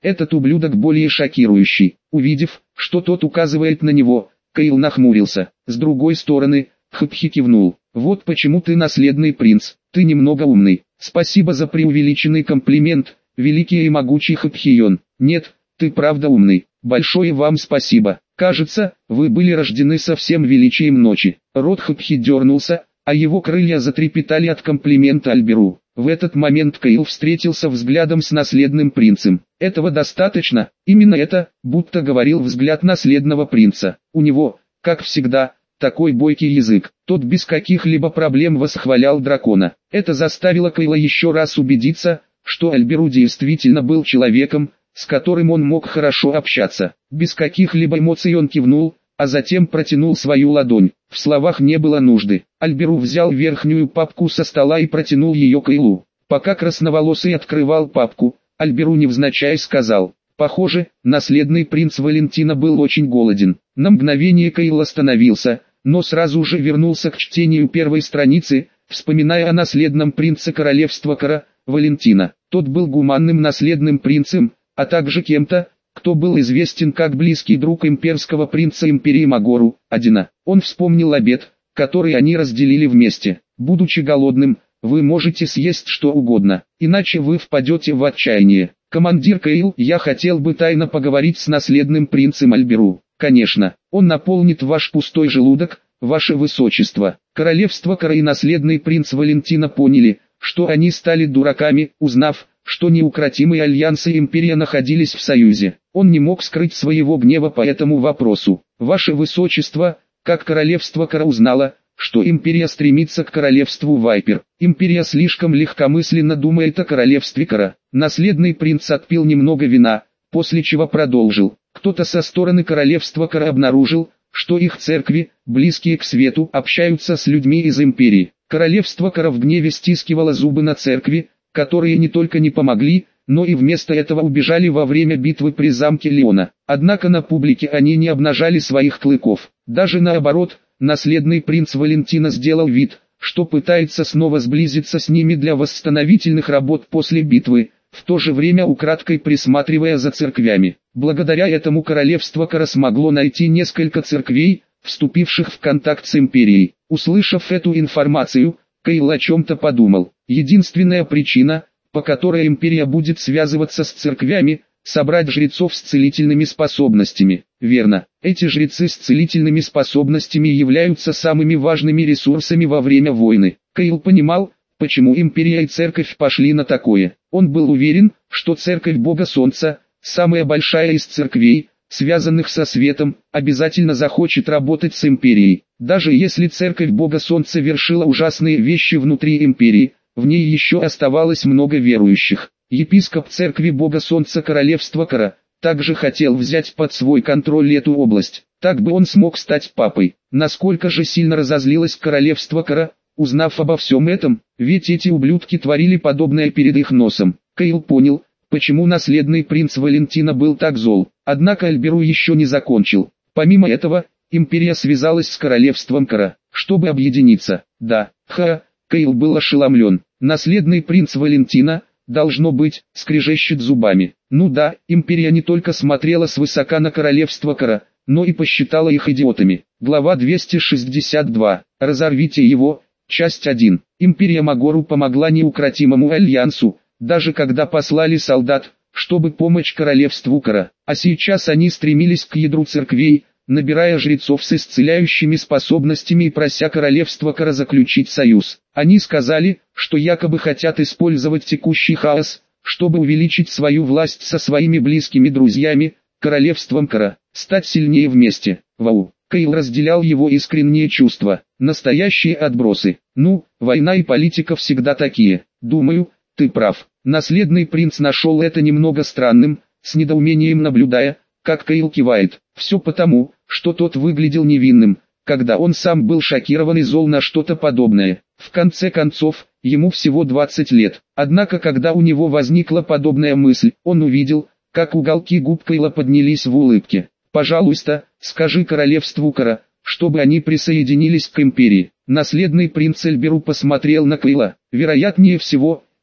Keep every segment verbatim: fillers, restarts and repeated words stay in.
Этот ублюдок более шокирующий. Увидев, что тот указывает на него, Кайл нахмурился. С другой стороны, Хпхи кивнул. Вот почему ты наследный принц, ты немного умный. Спасибо за преувеличенный комплимент, великий и могучий Хпхион. Нет, ты правда умный. Большое вам спасибо. Кажется, вы были рождены со всем величием ночи. Рот Хпхи дернулся, а его крылья затрепетали от комплимента Альберу. В этот момент Кайл встретился взглядом с наследным принцем. Этого достаточно, именно это, будто говорил взгляд наследного принца. У него, как всегда, такой бойкий язык. Тот без каких-либо проблем восхвалял дракона. Это заставило Кайла еще раз убедиться, что Альберу действительно был человеком, с которым он мог хорошо общаться. Без каких-либо эмоций он кивнул, а затем протянул свою ладонь. В словах не было нужды. Альберу взял верхнюю папку со стола и протянул ее Кайлу. Пока красноволосый открывал папку, Альберу невзначай сказал: «Похоже, наследный принц Валентина был очень голоден». На мгновение Кайл остановился, но сразу же вернулся к чтению первой страницы, вспоминая о наследном принце королевства Кара, Валентина. Тот был гуманным наследным принцем, а также кем-то, кто был известен как близкий друг имперского принца империи Магору, Адина. Он вспомнил обед, который они разделили вместе. Будучи голодным, вы можете съесть что угодно, иначе вы впадете в отчаяние. Командир Кайл, я хотел бы тайно поговорить с наследным принцем Альберу. Конечно, он наполнит ваш пустой желудок, ваше высочество. Королевство Кара и наследный принц Валентина поняли, что они стали дураками, узнав, что неукротимые альянсы и империя находились в союзе. Он не мог скрыть своего гнева по этому вопросу. Ваше высочество, как королевство Кара узнало, что империя стремится к королевству Вайпер. Империя слишком легкомысленно думает о королевстве Кара. Наследный принц отпил немного вина, после чего продолжил. Кто-то со стороны королевства Кара обнаружил, что их церкви, близкие к свету, общаются с людьми из империи. Королевство Кара в гневе стискивало зубы на церкви, которые не только не помогли, но и вместо этого убежали во время битвы при замке Леона. Однако на публике они не обнажали своих клыков. Даже наоборот, наследный принц Валентина сделал вид, что пытается снова сблизиться с ними для восстановительных работ после битвы, в то же время украдкой присматривая за церквями. Благодаря этому королевство Кара смогло найти несколько церквей, вступивших в контакт с империей. Услышав эту информацию, Кайл о чем-то подумал. Единственная причина, по которой империя будет связываться с церквями, собрать жрецов с целительными способностями. Верно, эти жрецы с целительными способностями являются самыми важными ресурсами во время войны. Кайл понимал, почему империя и церковь пошли на такое. Он был уверен, что церковь Бога Солнца, самая большая из церквей, связанных со светом, обязательно захочет работать с империей. Даже если церковь Бога Солнца вершила ужасные вещи внутри империи, в ней еще оставалось много верующих. Епископ церкви Бога Солнца королевства Кара также хотел взять под свой контроль эту область. Так бы он смог стать папой. Насколько же сильно разозлилось королевство Кара, узнав обо всем этом, ведь эти ублюдки творили подобное перед их носом. Кайл понял, почему наследный принц Валентина был так зол. Однако Альберу еще не закончил. Помимо этого, империя связалась с королевством Кара, чтобы объединиться. Да, ха, Кайл был ошеломлен. Наследный принц Валентина, должно быть, скрежещет зубами. Ну да, империя не только смотрела свысока на королевство Кара, но и посчитала их идиотами. Глава двести шестьдесят два. Разорвите его. Часть один. Империя Магору помогла неукротимому альянсу, даже когда послали солдат, чтобы помочь королевству Кара. А сейчас они стремились к ядру церквей, набирая жрецов с исцеляющими способностями и прося королевство Кара заключить союз. Они сказали, что якобы хотят использовать текущий хаос, чтобы увеличить свою власть со своими близкими друзьями, королевством Кара, стать сильнее вместе. Вау! Кайл разделял его искренние чувства. Настоящие отбросы. Ну, война и политика всегда такие. Думаю, ты прав. Наследный принц нашел это немного странным, с недоумением наблюдая, как Кайл кивает. Все потому, что тот выглядел невинным, когда он сам был шокирован и зол на что-то подобное. В конце концов, ему всего двадцать лет. Однако когда у него возникла подобная мысль, он увидел, как уголки губ Кайла поднялись в улыбке. «Пожалуйста, скажи королевству Кара, чтобы они присоединились к империи». Наследный принц Альберу посмотрел на Кайла. Вероятнее всего,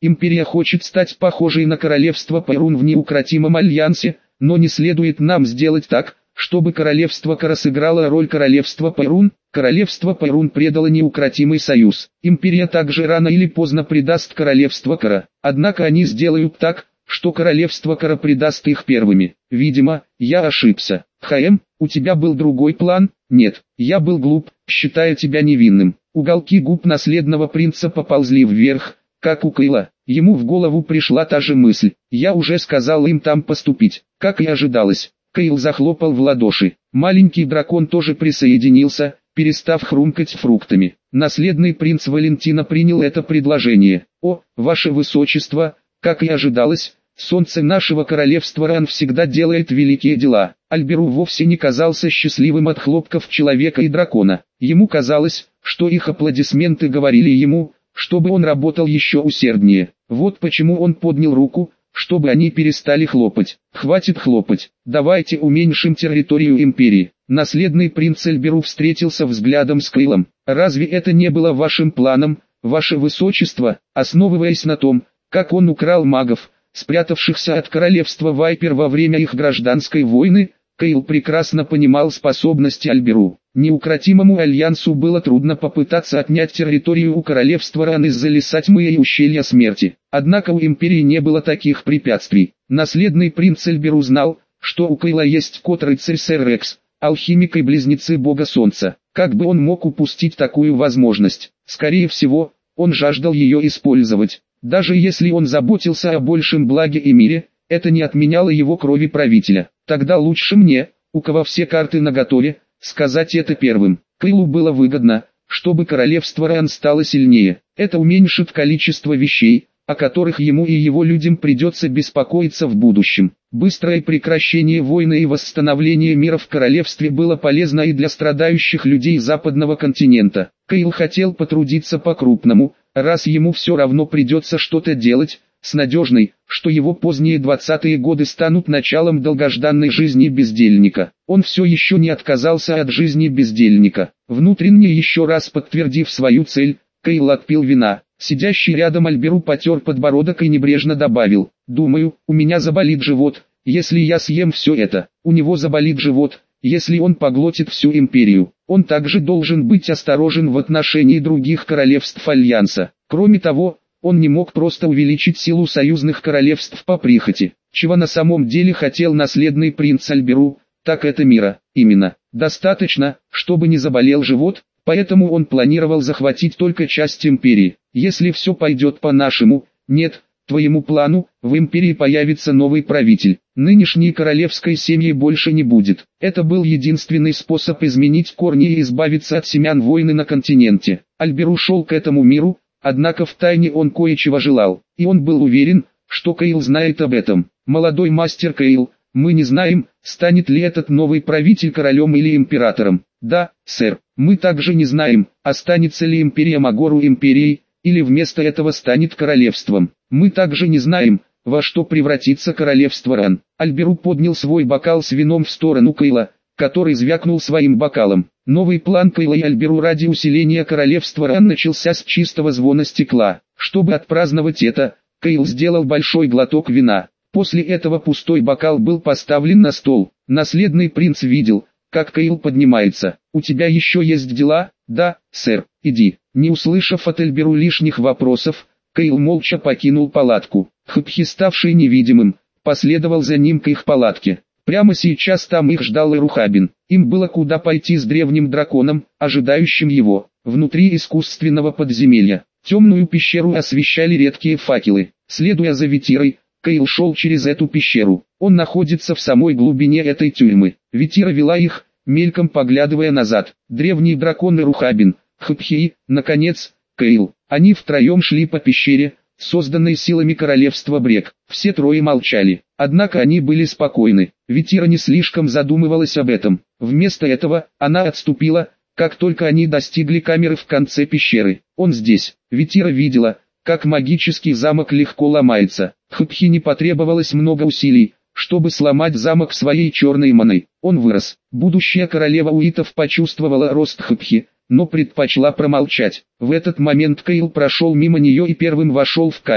Империя хочет стать похожей на королевство Перун в неукротимом альянсе, но не следует нам сделать так, чтобы королевство Кара сыграло роль королевства Перун. Королевство Перун предало неукротимый союз. Империя также рано или поздно предаст королевство Кара. Однако они сделают так, что королевство Кара предаст их первыми. Видимо, я ошибся. Хаэм, у тебя был другой план? Нет, я был глуп, считая тебя невинным. Уголки губ наследного принца поползли вверх, как у Кейла. Ему в голову пришла та же мысль. Я уже сказал им там поступить, как и ожидалось. Кейл захлопал в ладоши. Маленький дракон тоже присоединился, перестав хрумкать фруктами. Наследный принц Валентина принял это предложение. «О, ваше высочество, как и ожидалось, солнце нашего королевства Ран всегда делает великие дела». Альберу вовсе не казался счастливым от хлопков человека и дракона. Ему казалось, что их аплодисменты говорили ему, чтобы он работал еще усерднее. Вот почему он поднял руку, чтобы они перестали хлопать. «Хватит хлопать, давайте уменьшим территорию империи». Наследный принц Альберу встретился взглядом с Кейлом. «Разве это не было вашим планом, ваше высочество?» Основываясь на том, как он украл магов, спрятавшихся от королевства Вайпер во время их гражданской войны, Кейл прекрасно понимал способности Альберу. Неукротимому альянсу было трудно попытаться отнять территорию у королевства Ран из-за леса тьмы и ущелья смерти. Однако у империи не было таких препятствий. Наследный принц Альберу знал, что у Кейла есть кот-рыцарь Сэр Рекс, алхимик и близнецы бога солнца. Как бы он мог упустить такую возможность? Скорее всего, он жаждал ее использовать. Даже если он заботился о большем благе и мире, это не отменяло его крови правителя. Тогда лучше мне, у кого все карты наготове, сказать это первым. Кейлу было выгодно, чтобы королевство Ран стало сильнее. Это уменьшит количество вещей, о которых ему и его людям придется беспокоиться в будущем. Быстрое прекращение войны и восстановление мира в королевстве было полезно и для страдающих людей западного континента. Кейл хотел потрудиться по-крупному, раз ему все равно придется что-то делать, с надежной, что его поздние двадцатые годы станут началом долгожданной жизни бездельника. Он все еще не отказался от жизни бездельника. Внутренне еще раз подтвердив свою цель, Кейл отпил вина. Сидящий рядом Альберу потер подбородок и небрежно добавил: «Думаю, у меня заболит живот, если я съем все это». У него заболит живот, если он поглотит всю империю. Он также должен быть осторожен в отношении других королевств Альянса. Кроме того, он не мог просто увеличить силу союзных королевств по прихоти. Чего на самом деле хотел наследный принц Альберу, так это мира. Именно, достаточно, чтобы не заболел живот, поэтому он планировал захватить только часть империи. Если все пойдет по-нашему, нет, твоему плану, в империи появится новый правитель. Нынешней королевской семьи больше не будет. Это был единственный способ изменить корни и избавиться от семян войны на континенте. Альберу шел к этому миру, однако втайне он кое-чего желал, и он был уверен, что Кейл знает об этом. «Молодой мастер Кейл, мы не знаем, станет ли этот новый правитель королем или императором». «Да, сэр, мы также не знаем, останется ли империя Магору империей, или вместо этого станет королевством. Мы также не знаем, во что превратится королевство Ран». Альберу поднял свой бокал с вином в сторону Кейла, который звякнул своим бокалом. Новый план Кейла и Альберу ради усиления королевства Ран начался с чистого звона стекла. Чтобы отпраздновать это, Кейл сделал большой глоток вина. После этого пустой бокал был поставлен на стол. Наследный принц видел, как Кейл поднимается. «У тебя еще есть дела?» «Да, сэр, иди». Не услышав от Альберу лишних вопросов, Кейл молча покинул палатку. Хапхи, ставший невидимым, последовал за ним к их палатке. Прямо сейчас там их ждал Эрухабин. Им было куда пойти с древним драконом, ожидающим его. Внутри искусственного подземелья темную пещеру освещали редкие факелы. Следуя за Ветирой, Кейл шел через эту пещеру. Он находится в самой глубине этой тюрьмы. Ветира вела их, мельком поглядывая назад. Древний дракон Эрухабин, Хапхи, наконец, Кейл. Они втроем шли по пещере, созданной силами королевства Брек. Все трое молчали, однако они были спокойны. Ветира не слишком задумывалась об этом. Вместо этого, она отступила, как только они достигли камеры в конце пещеры. «Он здесь». Ветира видела, как магический замок легко ломается. Хапхи не потребовалось много усилий, чтобы сломать замок своей черной маной. Он вырос. Будущая королева Уитов почувствовала рост Хапхи, но предпочла промолчать. В этот момент Кейл прошел мимо нее и первым вошел в камеру.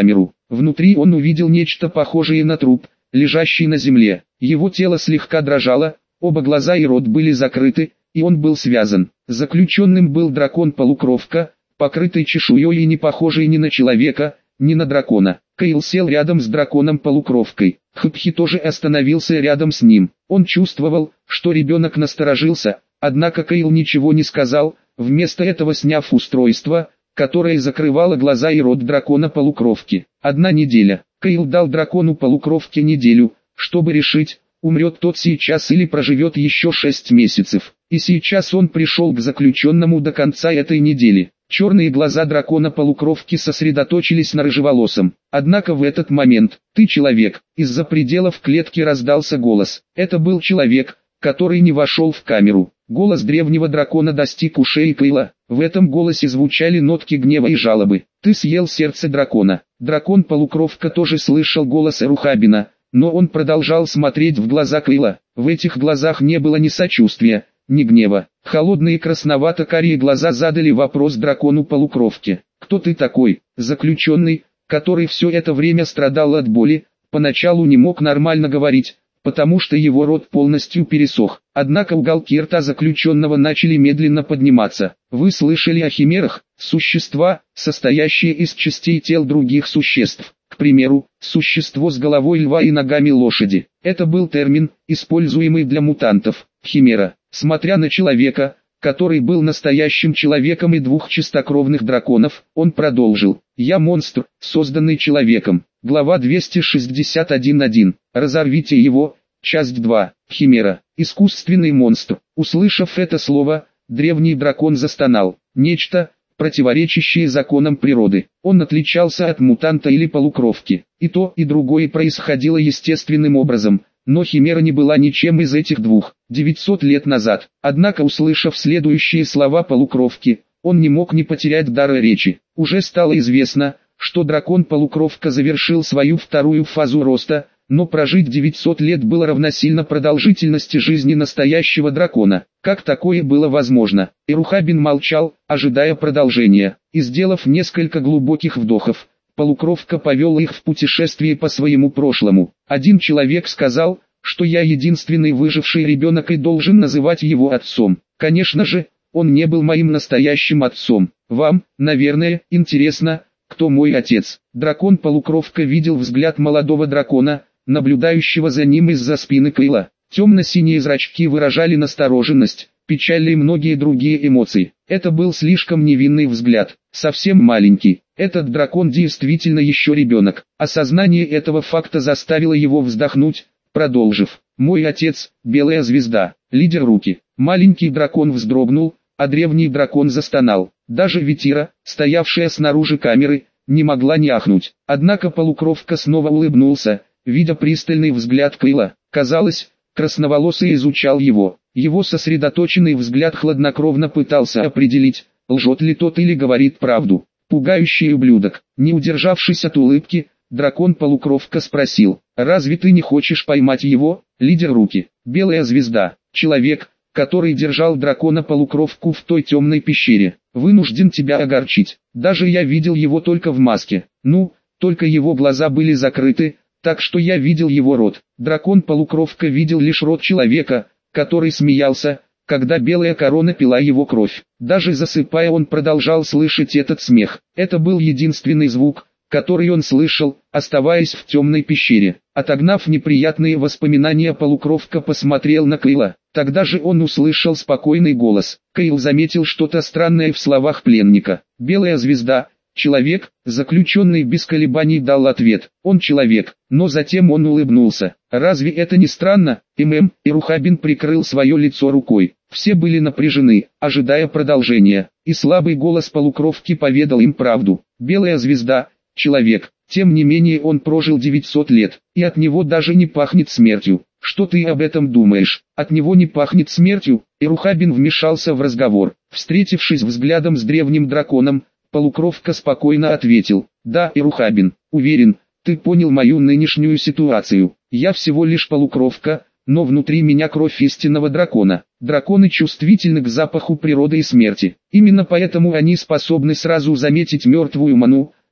Внутри он увидел нечто похожее на труп, лежащий на земле. Его тело слегка дрожало, оба глаза и рот были закрыты, и он был связан. Заключенным был дракон-полукровка, покрытый чешуей и не похожий ни на человека, ни на дракона. Кайл сел рядом с драконом-полукровкой. Хпхи тоже остановился рядом с ним. Он чувствовал, что ребенок насторожился, однако Кайл ничего не сказал, вместо этого сняв устройство, которое закрывало глаза и рот дракона-полукровки. Одна неделя. Кайл дал дракону-полукровке неделю, чтобы решить, умрет тот сейчас или проживет еще шесть месяцев. И сейчас он пришел к заключенному до конца этой недели. Черные глаза дракона-полукровки сосредоточились на рыжеволосом. Однако в этот момент, ты человек, из-за пределов клетки раздался голос. Это был человек, который не вошел в камеру. Голос древнего дракона достиг ушей Кайла. В этом голосе звучали нотки гнева и жалобы. Ты съел сердце дракона. Дракон-полукровка тоже слышал голос Эрухабина, но он продолжал смотреть в глаза Кайла. В этих глазах не было ни сочувствия, ни гнева. Холодные красновато-карие глаза задали вопрос дракону-полукровке. Кто ты такой? Заключенный, который все это время страдал от боли, поначалу не мог нормально говорить, потому что его рот полностью пересох. Однако уголки рта заключенного начали медленно подниматься. Вы слышали о химерах? Существа, состоящие из частей тел других существ. К примеру, существо с головой льва и ногами лошади. Это был термин, используемый для мутантов. Химера. Смотря на человека, который был настоящим человеком и двух чистокровных драконов, он продолжил. Я монстр, созданный человеком. Глава двести шестьдесят один точка один. Разорвите его. Часть два. Химера. Искусственный монстр. Услышав это слово, древний дракон застонал. Нечто, противоречащее законам природы. Он отличался от мутанта или полукровки. И то, и другое происходило естественным образом, но химера не была ничем из этих двух. девятьсот лет назад. Однако, услышав следующие слова полукровки, он не мог не потерять дара речи. Уже стало известно, что дракон-полукровка завершил свою вторую фазу роста, но прожить девятьсот лет было равносильно продолжительности жизни настоящего дракона. Как такое было возможно? Эрухабин молчал, ожидая продолжения, и сделав несколько глубоких вдохов, полукровка повел их в путешествие по своему прошлому. Один человек сказал, что я единственный выживший ребенок и должен называть его отцом. Конечно же, он не был моим настоящим отцом. Вам, наверное, интересно, кто мой отец. Дракон-полукровка видел взгляд молодого дракона, наблюдающего за ним из-за спины Кайла. Темно-синие зрачки выражали настороженность, печаль и многие другие эмоции. Это был слишком невинный взгляд, совсем маленький. Этот дракон действительно еще ребенок. Осознание этого факта заставило его вздохнуть, продолжив. Мой отец, белая звезда, лидер руки. Маленький дракон вздрогнул, а древний дракон застонал. Даже Ветира, стоявшая снаружи камеры, не могла не ахнуть. Однако полукровка снова улыбнулся, видя пристальный взгляд Кайла. Казалось, красноволосый изучал его. Его сосредоточенный взгляд хладнокровно пытался определить, лжет ли тот или говорит правду. Пугающий ублюдок. Не удержавшись от улыбки, дракон-полукровка спросил, «Разве ты не хочешь поймать его, лидер руки?» Белая звезда, человек, который держал дракона-полукровку в той темной пещере, вынужден тебя огорчить. Даже я видел его только в маске. Ну, только его глаза были закрыты, так что я видел его рот. Дракон-полукровка видел лишь рот человека, который смеялся, когда белая корона пила его кровь. Даже засыпая, он продолжал слышать этот смех. Это был единственный звук, который он слышал, оставаясь в темной пещере. Отогнав неприятные воспоминания, полукровка посмотрел на Кайла. Тогда же он услышал спокойный голос. Кайл заметил что-то странное в словах пленника. «Белая звезда». Человек, заключенный без колебаний дал ответ. Он человек, но затем он улыбнулся. Разве это не странно? ММ, Эрухабин прикрыл свое лицо рукой. Все были напряжены, ожидая продолжения. И слабый голос полукровки поведал им правду. Белая звезда, человек. Тем не менее он прожил девятьсот лет, и от него даже не пахнет смертью. Что ты об этом думаешь? От него не пахнет смертью? Эрухабин вмешался в разговор. Встретившись взглядом с древним драконом, полукровка спокойно ответил. Да, Эрухабин, уверен, ты понял мою нынешнюю ситуацию. Я всего лишь полукровка, но внутри меня кровь истинного дракона. Драконы чувствительны к запаху природы и смерти. Именно поэтому они способны сразу заметить мертвую ману,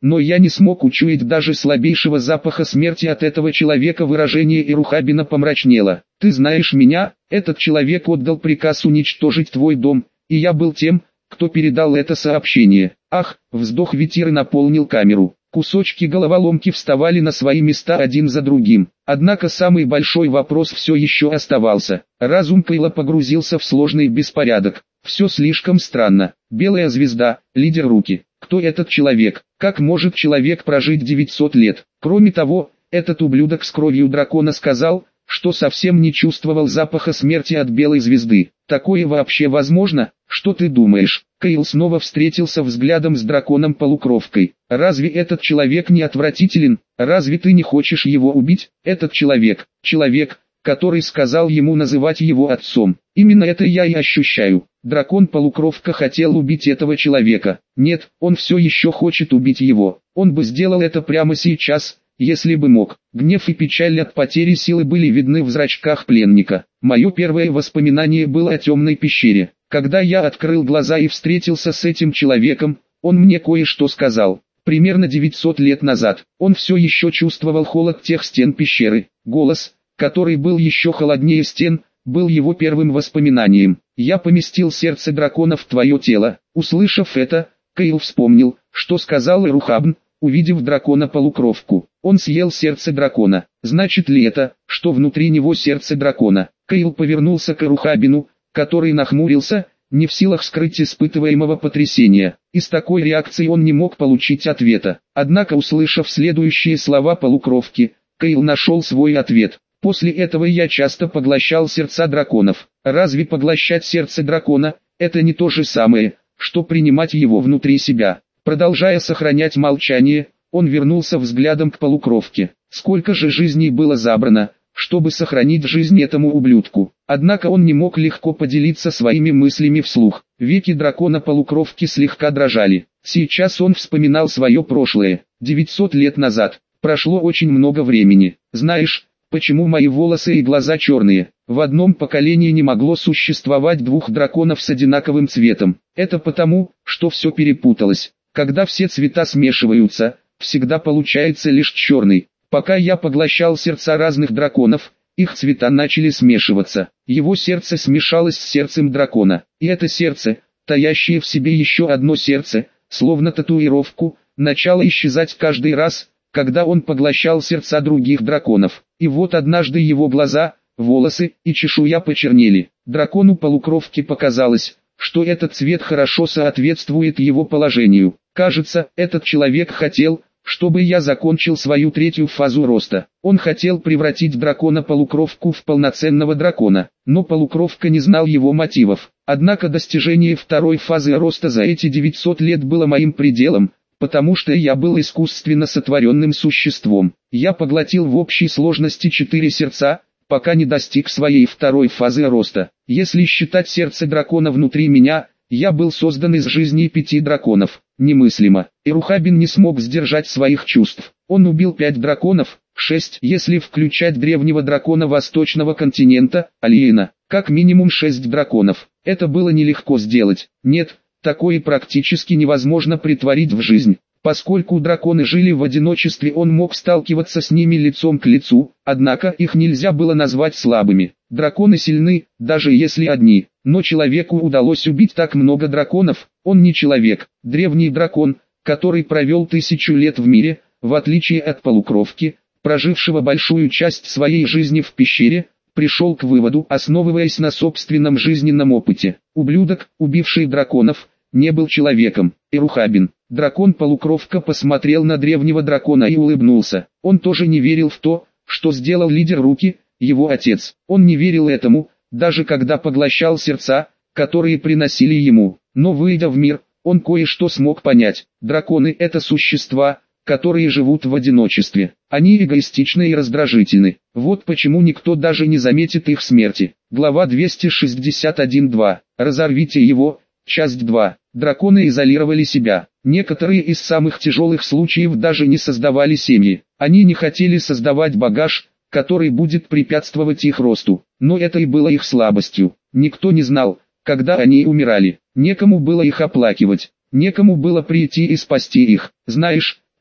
но я не смог учуять даже слабейшего запаха смерти от этого человека. Выражение Ирухабина помрачнело. «Ты знаешь меня, этот человек отдал приказ уничтожить твой дом, и я был тем, кто передал это сообщение». Ах, вздох Ветиры наполнил камеру. Кусочки головоломки вставали на свои места один за другим. Однако самый большой вопрос все еще оставался. Разум Кайла погрузился в сложный беспорядок. Все слишком странно. Белая звезда, лидер руки. Кто этот человек? Как может человек прожить девятьсот лет? Кроме того, этот ублюдок с кровью дракона сказал, что совсем не чувствовал запаха смерти от белой звезды. Такое вообще возможно? Что ты думаешь? Кайл снова встретился взглядом с драконом-полукровкой. Разве этот человек не отвратителен? Разве ты не хочешь его убить? Этот человек, человек, который сказал ему называть его отцом. Именно это я и ощущаю. Дракон-полукровка хотел убить этого человека. Нет, он все еще хочет убить его. Он бы сделал это прямо сейчас, если бы мог. Гнев и печаль от потери силы были видны в зрачках пленника. Мое первое воспоминание было о темной пещере. Когда я открыл глаза и встретился с этим человеком, он мне кое-что сказал. Примерно девятьсот лет назад, он все еще чувствовал холод тех стен пещеры. Голос, который был еще холоднее стен, был его первым воспоминанием. «Я поместил сердце дракона в твое тело». Услышав это, Кайл вспомнил, что сказал Ирухабн, увидев дракона-полукровку. Он съел сердце дракона. Значит ли это, что внутри него сердце дракона? Кайл повернулся к Ирухабину, который нахмурился, не в силах скрыть испытываемого потрясения. И с такой реакцией он не мог получить ответа. Однако, услышав следующие слова полукровки, Кайл нашел свой ответ. «После этого я часто поглощал сердца драконов». Разве поглощать сердце дракона – это не то же самое, что принимать его внутри себя? Продолжая сохранять молчание, он вернулся взглядом к полукровке. Сколько же жизней было забрано, чтобы сохранить жизнь этому ублюдку? Однако он не мог легко поделиться своими мыслями вслух. Веки дракона-полукровки слегка дрожали. Сейчас он вспоминал свое прошлое. девятьсот лет назад. Прошло очень много времени. Знаешь, почему мои волосы и глаза черные? В одном поколении не могло существовать двух драконов с одинаковым цветом. Это потому, что все перепуталось. Когда все цвета смешиваются, всегда получается лишь черный. Пока я поглощал сердца разных драконов, их цвета начали смешиваться. Его сердце смешалось с сердцем дракона. И это сердце, таящее в себе еще одно сердце, словно татуировку, начало исчезать каждый раз, когда он поглощал сердца других драконов. И вот однажды его глаза, волосы и чешуя почернели. Дракону полукровки показалось, что этот цвет хорошо соответствует его положению. Кажется, этот человек хотел, чтобы я закончил свою третью фазу роста. Он хотел превратить дракона-полукровку в полноценного дракона, но полукровка не знал его мотивов. Однако достижение второй фазы роста за эти девятьсот лет было моим пределом, потому что я был искусственно сотворенным существом. Я поглотил в общей сложности четыре сердца, пока не достиг своей второй фазы роста. Если считать сердце дракона внутри меня, я был создан из жизни пяти драконов. Немыслимо. Ирухабин не смог сдержать своих чувств. Он убил пять драконов, шесть, если включать древнего дракона восточного континента, Алиена. Как минимум шесть драконов. Это было нелегко сделать. Нет, такое практически невозможно претворить в жизнь. Поскольку драконы жили в одиночестве, он мог сталкиваться с ними лицом к лицу, однако их нельзя было назвать слабыми. Драконы сильны, даже если одни, но человеку удалось убить так много драконов. Он не человек, древний дракон, который провел тысячу лет в мире, в отличие от полукровки, прожившего большую часть своей жизни в пещере, пришел к выводу, основываясь на собственном жизненном опыте. Ублюдок, убивший драконов, не был человеком. Ирухабин. Дракон-полукровка посмотрел на древнего дракона и улыбнулся. Он тоже не верил в то, что сделал лидер руки, его отец. Он не верил этому, даже когда поглощал сердца, которые приносили ему. Но выйдя в мир, он кое-что смог понять. Драконы – это существа, которые живут в одиночестве. Они эгоистичны и раздражительны. Вот почему никто даже не заметит их смерти. Глава двести шестьдесят один два. Разорвите его. Часть два. Драконы изолировали себя. Некоторые из самых тяжелых случаев даже не создавали семьи. Они не хотели создавать багаж, который будет препятствовать их росту. Но это и было их слабостью. Никто не знал, когда они умирали. Некому было их оплакивать. Некому было прийти и спасти их. Знаешь,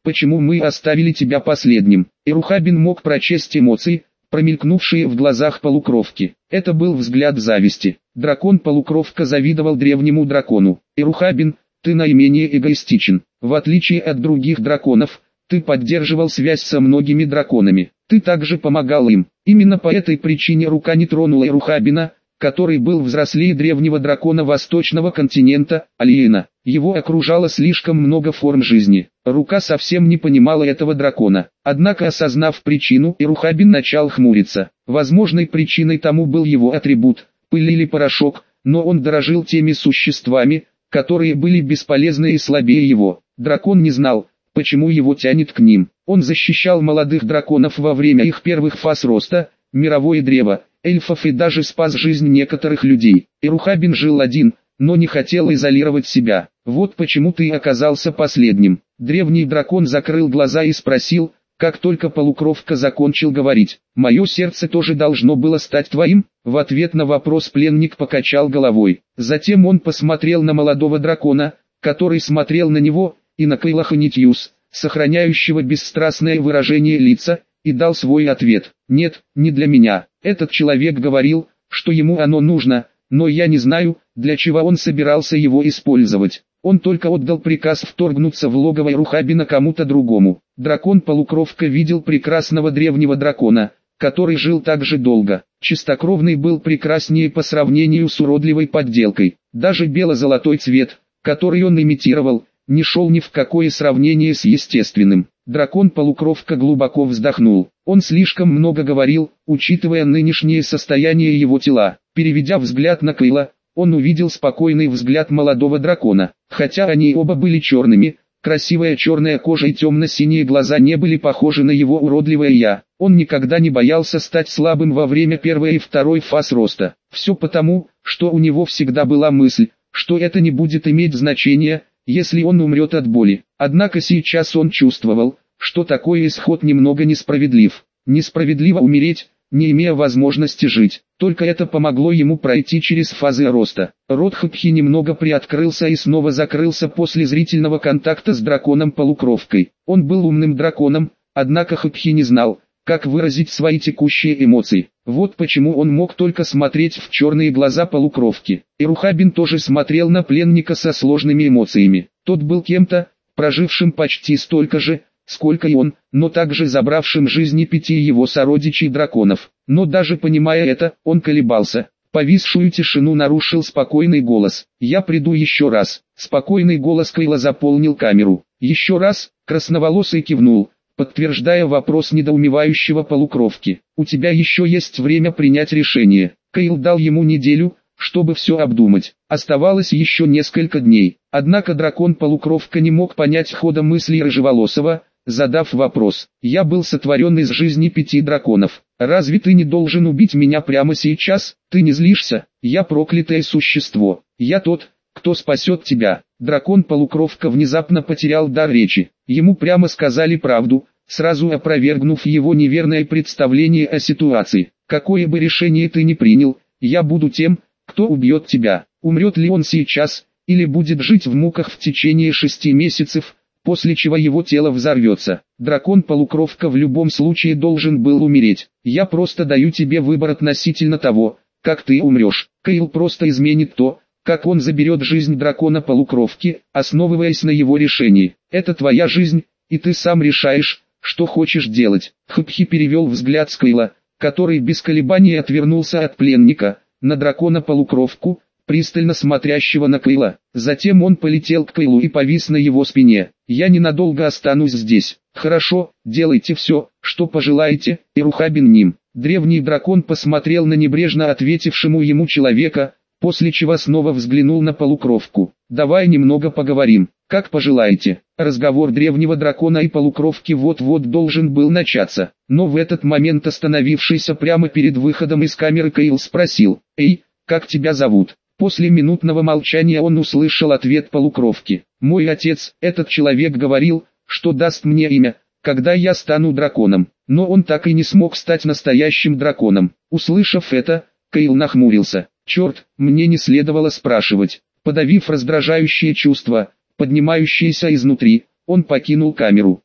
почему мы оставили тебя последним. Ирухабин мог прочесть эмоции, промелькнувшие в глазах полукровки. Это был взгляд зависти. Дракон-полукровка завидовал древнему дракону. Ирухабин, ты наименее эгоистичен. В отличие от других драконов, ты поддерживал связь со многими драконами. Ты также помогал им. Именно по этой причине рука не тронула Ирухабина, который был взрослее древнего дракона восточного континента, Алиена. Его окружало слишком много форм жизни. Рука совсем не понимала этого дракона. Однако, осознав причину, Ирухабин начал хмуриться. Возможной причиной тому был его атрибут, пыль или порошок, но он дорожил теми существами, которые были бесполезны и слабее его. Дракон не знал, почему его тянет к ним. Он защищал молодых драконов во время их первых фаз роста, мировое древо, эльфов и даже спас жизнь некоторых людей. Ирухабин жил один, но не хотел изолировать себя. Вот почему ты оказался последним. Древний дракон закрыл глаза и спросил, как только полукровка закончил говорить: «Мое сердце тоже должно было стать твоим?» В ответ на вопрос пленник покачал головой. Затем он посмотрел на молодого дракона, который смотрел на него, и на Кейла Ханитьюс, сохраняющего бесстрастное выражение лица, и дал свой ответ: «Нет, не для меня». Этот человек говорил, что ему оно нужно, но я не знаю, для чего он собирался его использовать. Он только отдал приказ вторгнуться в логово Ирухабина кому-то другому. Дракон-полукровка видел прекрасного древнего дракона, который жил так же долго. Чистокровный был прекраснее по сравнению с уродливой подделкой. Даже бело-золотой цвет, который он имитировал, не шел ни в какое сравнение с естественным. Дракон-полукровка глубоко вздохнул. Он слишком много говорил, учитывая нынешнее состояние его тела. Переведя взгляд на Кейла, он увидел спокойный взгляд молодого дракона. Хотя они оба были черными, красивая черная кожа и темно-синие глаза не были похожи на его уродливое «я». Он никогда не боялся стать слабым во время первой и второй фаз роста. Все потому, что у него всегда была мысль, что это не будет иметь значения, если он умрет от боли. Однако сейчас он чувствовал, что такой исход немного несправедлив. Несправедливо умереть, не имея возможности жить. Только это помогло ему пройти через фазы роста. Рот Хапхи немного приоткрылся и снова закрылся после зрительного контакта с драконом-полукровкой. Он был умным драконом, однако Хапхи не знал, как выразить свои текущие эмоции. Вот почему он мог только смотреть в черные глаза полукровки. Ирухабин тоже смотрел на пленника со сложными эмоциями. Тот был кем-то, прожившим почти столько же, сколько и он, но также забравшим жизни пяти его сородичей-драконов. Но даже понимая это, он колебался. Повисшую тишину нарушил спокойный голос. «Я приду еще раз». Спокойный голос Кейла заполнил камеру. «Еще раз?» Красноволосый кивнул, подтверждая вопрос недоумевающего полукровки. «У тебя еще есть время принять решение». Кейл дал ему неделю, чтобы все обдумать. Оставалось еще несколько дней. Однако дракон-полукровка не мог понять хода мыслей Рыжеволосого, задав вопрос: «Я был сотворен из жизни пяти драконов. Разве ты не должен убить меня прямо сейчас? Ты не злишься? Я проклятое существо. Я тот, кто спасет тебя». Дракон-полукровка внезапно потерял дар речи. Ему прямо сказали правду, сразу опровергнув его неверное представление о ситуации. «Какое бы решение ты ни принял, я буду тем, кто убьет тебя». Умрет ли он сейчас, или будет жить в муках в течение шести месяцев, после чего его тело взорвется? Дракон-полукровка в любом случае должен был умереть. «Я просто даю тебе выбор относительно того, как ты умрешь». Кейл просто изменит то, как он заберет жизнь дракона-полукровки, основываясь на его решении. «Это твоя жизнь, и ты сам решаешь, что хочешь делать». Хапхи перевел взгляд с Кейла, который без колебаний отвернулся от пленника, на дракона-полукровку, пристально смотрящего на Кейла. Затем он полетел к Кейлу и повис на его спине. «Я ненадолго останусь здесь». «Хорошо, делайте все, что пожелаете, Ирухабин Ним». Древний дракон посмотрел на небрежно ответившему ему человека, после чего снова взглянул на полукровку. «Давай немного поговорим, как пожелаете». Разговор древнего дракона и полукровки вот-вот должен был начаться. Но в этот момент остановившийся прямо перед выходом из камеры Кейл спросил: «Эй, как тебя зовут?» После минутного молчания он услышал ответ полукровки. «Мой отец, этот человек говорил, что даст мне имя, когда я стану драконом, но он так и не смог стать настоящим драконом». Услышав это, Кейл нахмурился. «Черт, мне не следовало спрашивать». Подавив раздражающее чувство, поднимающееся изнутри, он покинул камеру.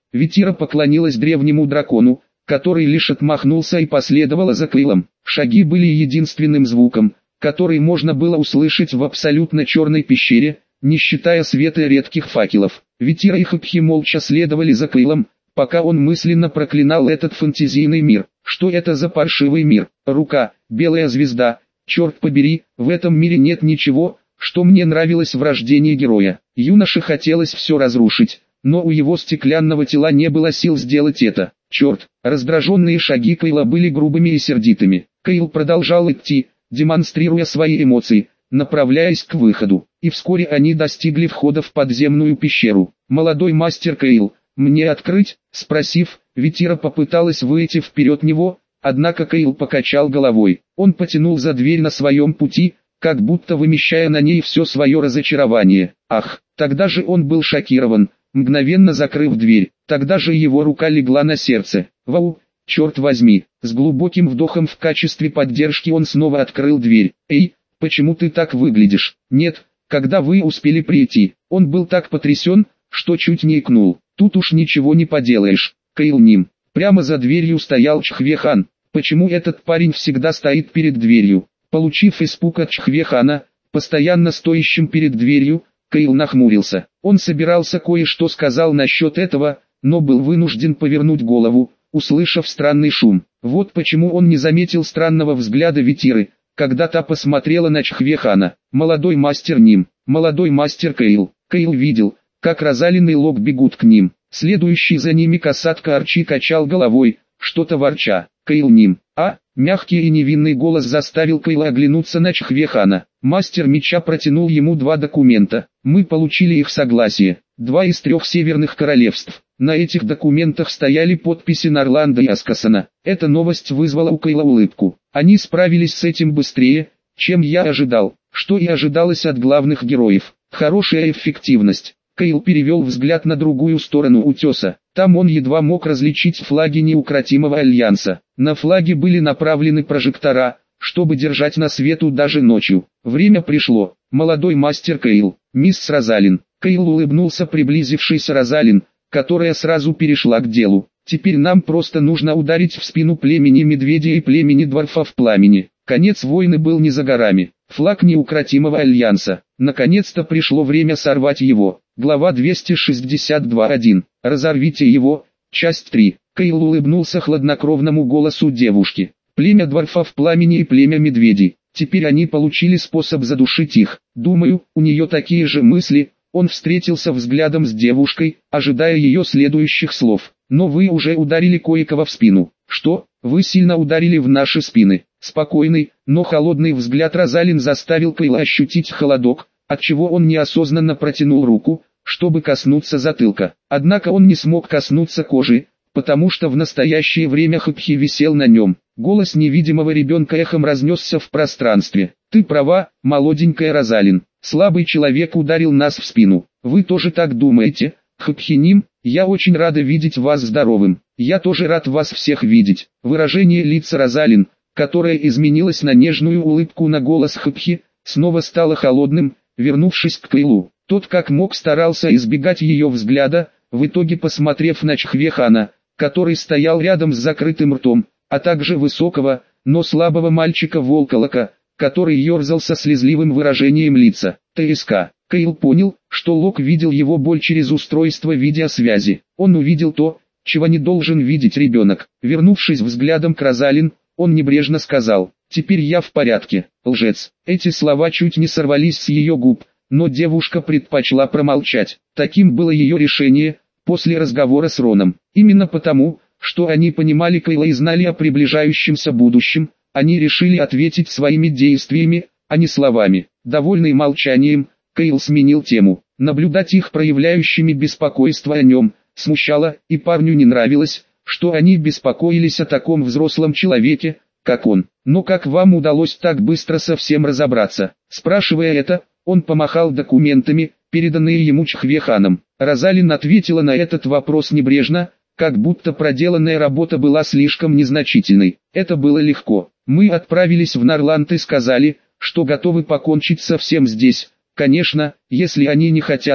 Витира поклонилась древнему дракону, который лишь отмахнулся и последовала за Каилом. Шаги были единственным звуком, который можно было услышать в абсолютно черной пещере, не считая света редких факелов. Витира и Хапхи молча следовали за Каилом, пока он мысленно проклинал этот фантазийный мир. Что это за паршивый мир? Рука, белая звезда. Черт побери, в этом мире нет ничего, что мне нравилось в рождении героя. Юноше хотелось все разрушить, но у его стеклянного тела не было сил сделать это. Черт, раздраженные шаги Каила были грубыми и сердитыми. Каил продолжал идти, демонстрируя свои эмоции, направляясь к выходу. И вскоре они достигли входа в подземную пещеру. «Молодой мастер Каил, мне открыть?» Спросив, Витира попыталась выйти вперед него, однако Каил покачал головой. Он потянул за дверь на своем пути, как будто вымещая на ней все свое разочарование. Ах, тогда же он был шокирован, мгновенно закрыв дверь. Тогда же его рука легла на сердце. Вау, черт возьми. С глубоким вдохом в качестве поддержки он снова открыл дверь. Эй, почему ты так выглядишь? Нет, когда вы успели прийти? Он был так потрясен, что чуть не икнул. Тут уж ничего не поделаешь. Каил Ним. Прямо за дверью стоял Чхве-хан. Почему этот парень всегда стоит перед дверью? Получив испуг от Чхве-хана, постоянно стоящим перед дверью, Каил нахмурился. Он собирался кое-что сказал насчет этого, но был вынужден повернуть голову, услышав странный шум. Вот почему он не заметил странного взгляда Витиры, когда та посмотрела на Чхве-хана. «Молодой мастер Ним, молодой мастер Каил». Каил видел, как Розалин и Лок бегут к ним. Следующий за ними касатка Арчи качал головой, что-то ворча. «Каил Ним». А, мягкий и невинный голос заставил Каила оглянуться на Чхве-хана. Мастер меча протянул ему два документа. Мы получили их согласие. Два из трех северных королевств. На этих документах стояли подписи Нарланда и Аскасана. Эта новость вызвала у Каила улыбку. Они справились с этим быстрее, чем я ожидал. Что и ожидалось от главных героев. Хорошая эффективность. Каил перевел взгляд на другую сторону утеса. Там он едва мог различить флаги неукротимого альянса. На флаге были направлены прожектора, чтобы держать на свету даже ночью. Время пришло. Молодой мастер Каил, мисс Розалин. Каил улыбнулся приблизившейся Розалин, которая сразу перешла к делу. Теперь нам просто нужно ударить в спину племени медведя и племени дворфов пламени. Конец войны был не за горами. Флаг неукротимого альянса. Наконец-то пришло время сорвать его. Глава двести шестьдесят два один. Разорвите его. Часть три. Каил улыбнулся хладнокровному голосу девушки. Племя дворфов пламени и племя медведей. Теперь они получили способ задушить их. Думаю, у нее такие же мысли. Он встретился взглядом с девушкой, ожидая ее следующих слов. Но вы уже ударили кое-кого в спину. Что? Вы сильно ударили в наши спины. Спокойный, но холодный взгляд Розалин заставил Каила ощутить холодок, отчего он неосознанно протянул руку, чтобы коснуться затылка. Однако он не смог коснуться кожи, потому что в настоящее время Хапхи висел на нем. Голос невидимого ребенка эхом разнесся в пространстве. «Ты права, молоденькая Розалин. Слабый человек ударил нас в спину. Вы тоже так думаете, Хапхи Ним? Я очень рада видеть вас здоровым. Я тоже рад вас всех видеть». Выражение лица Розалин, которое изменилось на нежную улыбку на голос Хапхи, снова стало холодным, вернувшись к Каилу. Тот как мог старался избегать ее взгляда, в итоге посмотрев на Чхве-хана, который стоял рядом с закрытым ртом, а также высокого, но слабого мальчика-волколака, который ерзал со слезливым выражением лица. ТСК. Каил понял, что Лок видел его боль через устройство видеосвязи. Он увидел то, чего не должен видеть ребенок. Вернувшись взглядом к Розалин, он небрежно сказал: «Теперь я в порядке, лжец». Эти слова чуть не сорвались с ее губ, но девушка предпочла промолчать. Таким было ее решение, после разговора с Роном. Именно потому, что они понимали Каила и знали о приближающемся будущем, они решили ответить своими действиями, а не словами. Довольный молчанием, Каил сменил тему. Наблюдать их проявляющими беспокойство о нем смущало, и парню не нравилось, что они беспокоились о таком взрослом человеке, как он. «Но как вам удалось так быстро со всем разобраться?» Спрашивая это, он помахал документами, переданные ему Чхве-ханом. Розалин ответила на этот вопрос небрежно, как будто проделанная работа была слишком незначительной. Это было легко. Мы отправились в Нарланд и сказали, что готовы покончить со всем здесь. Конечно, если они не хотят,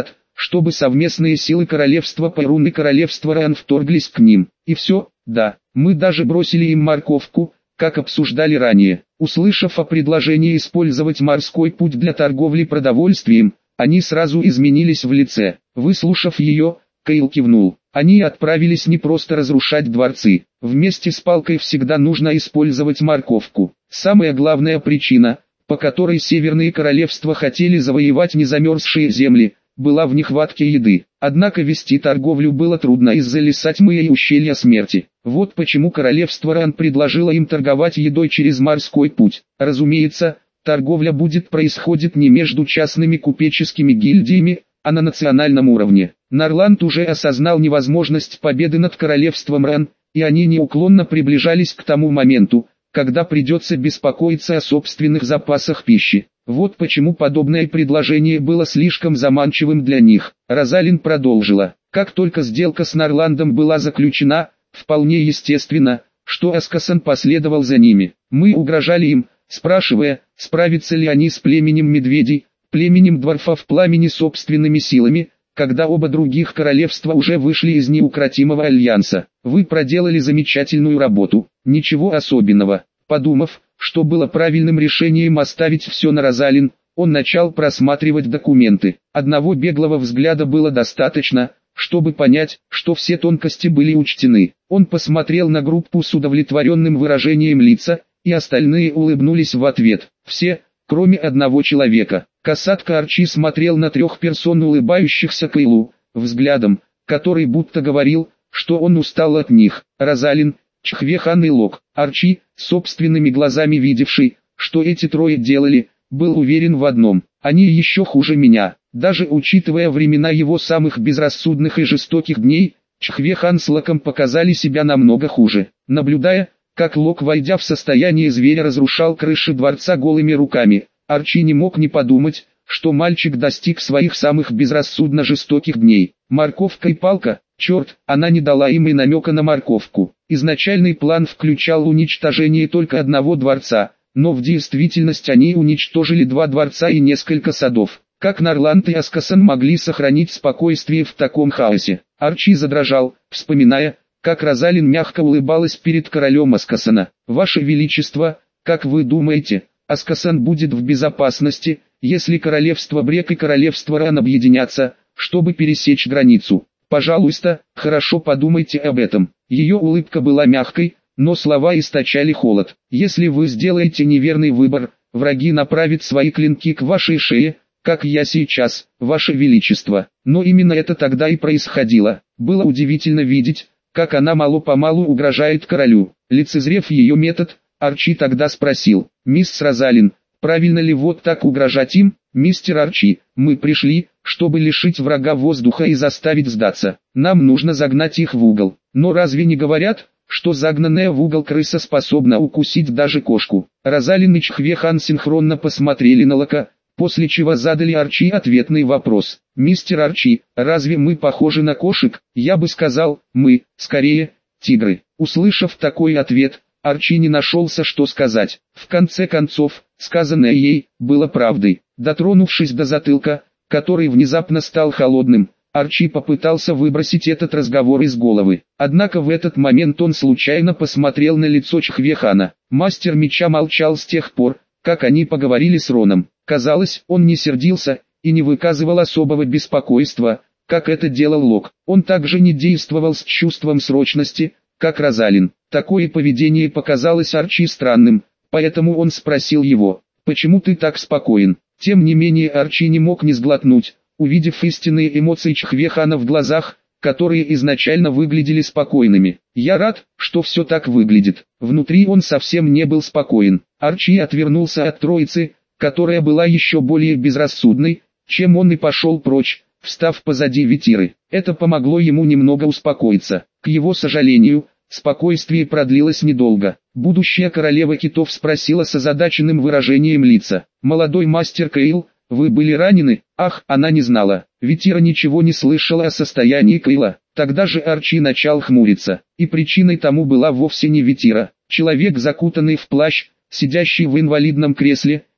чтобы совместные силы королевства Пайрун и королевства Ран вторглись к ним. И все, да, мы даже бросили им морковку, как обсуждали ранее. Услышав о предложении использовать морской путь для торговли продовольствием, они сразу изменились в лице. Выслушав ее, Кейл кивнул. Они отправились не просто разрушать дворцы. Вместе с палкой всегда нужно использовать морковку. Самая главная причина, по которой северные королевства хотели завоевать незамерзшие земли, была в нехватке еды. Однако вести торговлю было трудно из-за леса тьмы и ущелья смерти. Вот почему королевство Ран предложило им торговать едой через морской путь. Разумеется, торговля будет происходить не между частными купеческими гильдиями, а на национальном уровне. Нарланд уже осознал невозможность победы над королевством Ран, и они неуклонно приближались к тому моменту, когда придется беспокоиться о собственных запасах пищи. Вот почему подобное предложение было слишком заманчивым для них. Розалин продолжила. Как только сделка с Нарландом была заключена, вполне естественно, что Аскасан последовал за ними. Мы угрожали им, спрашивая, справятся ли они с племенем медведей, племенем дворфов пламени собственными силами, когда оба других королевства уже вышли из неукротимого альянса. Вы проделали замечательную работу, ничего особенного. Подумав, что было правильным решением оставить все на Розалин, он начал просматривать документы. Одного беглого взгляда было достаточно, чтобы понять, что все тонкости были учтены. Он посмотрел на группу с удовлетворенным выражением лица, и остальные улыбнулись в ответ. Все, кроме одного человека. Касатка Арчи смотрел на трех персон, улыбающихся Кейлу, взглядом, который будто говорил, что он устал от них. Розалин, Чхвехан и Лок. Арчи, собственными глазами видевший, что эти трое делали, был уверен в одном: они еще хуже меня. Даже учитывая времена его самых безрассудных и жестоких дней, Чхвехан с Локом показали себя намного хуже. Наблюдая, как Лок, войдя в состояние зверя, разрушал крыши дворца голыми руками, Арчи не мог не подумать, что мальчик достиг своих самых безрассудно жестоких дней. Морковка и палка, черт, она не дала им и намека на морковку. Изначальный план включал уничтожение только одного дворца, но в действительности они уничтожили два дворца и несколько садов. Как Нарланд и Аскасан могли сохранить спокойствие в таком хаосе? Арчи задрожал, вспоминая, как Розалин мягко улыбалась перед королем Аскасана. «Ваше Величество, как вы думаете, Аскасан будет в безопасности, если королевство Брек и королевство Ран объединятся, чтобы пересечь границу? Пожалуйста, хорошо подумайте об этом». Ее улыбка была мягкой, но слова источали холод. «Если вы сделаете неверный выбор, враги направят свои клинки к вашей шее, как я сейчас, Ваше Величество». Но именно это тогда и происходило. Было удивительно видеть, как она мало-помалу угрожает королю. Лицезрев ее метод, Арчи тогда спросил: «Мисс Розалин, правильно ли вот так угрожать им?» «Мистер Арчи, мы пришли, чтобы лишить врага воздуха и заставить сдаться. Нам нужно загнать их в угол. Но разве не говорят, что загнанная в угол крыса способна укусить даже кошку?» Розалин и Чхвехан синхронно посмотрели на Лока, после чего задали Арчи ответный вопрос. «Мистер Арчи, разве мы похожи на кошек?» «Я бы сказал, мы, скорее, тигры». Услышав такой ответ, Арчи не нашелся, что сказать. В конце концов, сказанное ей, было правдой. Дотронувшись до затылка, который внезапно стал холодным, Арчи попытался выбросить этот разговор из головы. Однако в этот момент он случайно посмотрел на лицо Чхвехана. Мастер меча молчал с тех пор, как они поговорили с Роном. Казалось, он не сердился и не выказывал особого беспокойства, как это делал Лок. Он также не действовал с чувством срочности, как Розалин. Такое поведение показалось Арчи странным, поэтому он спросил его: «Почему ты так спокоен?» Тем не менее Арчи не мог не сглотнуть, увидев истинные эмоции Чхвехана в глазах, которые изначально выглядели спокойными. «Я рад, что все так выглядит». Внутри он совсем не был спокоен. Арчи отвернулся от троицы, которая была еще более безрассудной, чем он, и пошел прочь, встав позади Ветиры. Это помогло ему немного успокоиться. К его сожалению, спокойствие продлилось недолго. Будущая королева китов спросила с озадаченным выражением лица: «Молодой мастер Кейл, вы были ранены?» Ах, она не знала. Ветира ничего не слышала о состоянии Кейла. Тогда же Арчи начал хмуриться. И причиной тому была вовсе не Ветира. Человек, закутанный в плащ, сидящий в инвалидном кресле,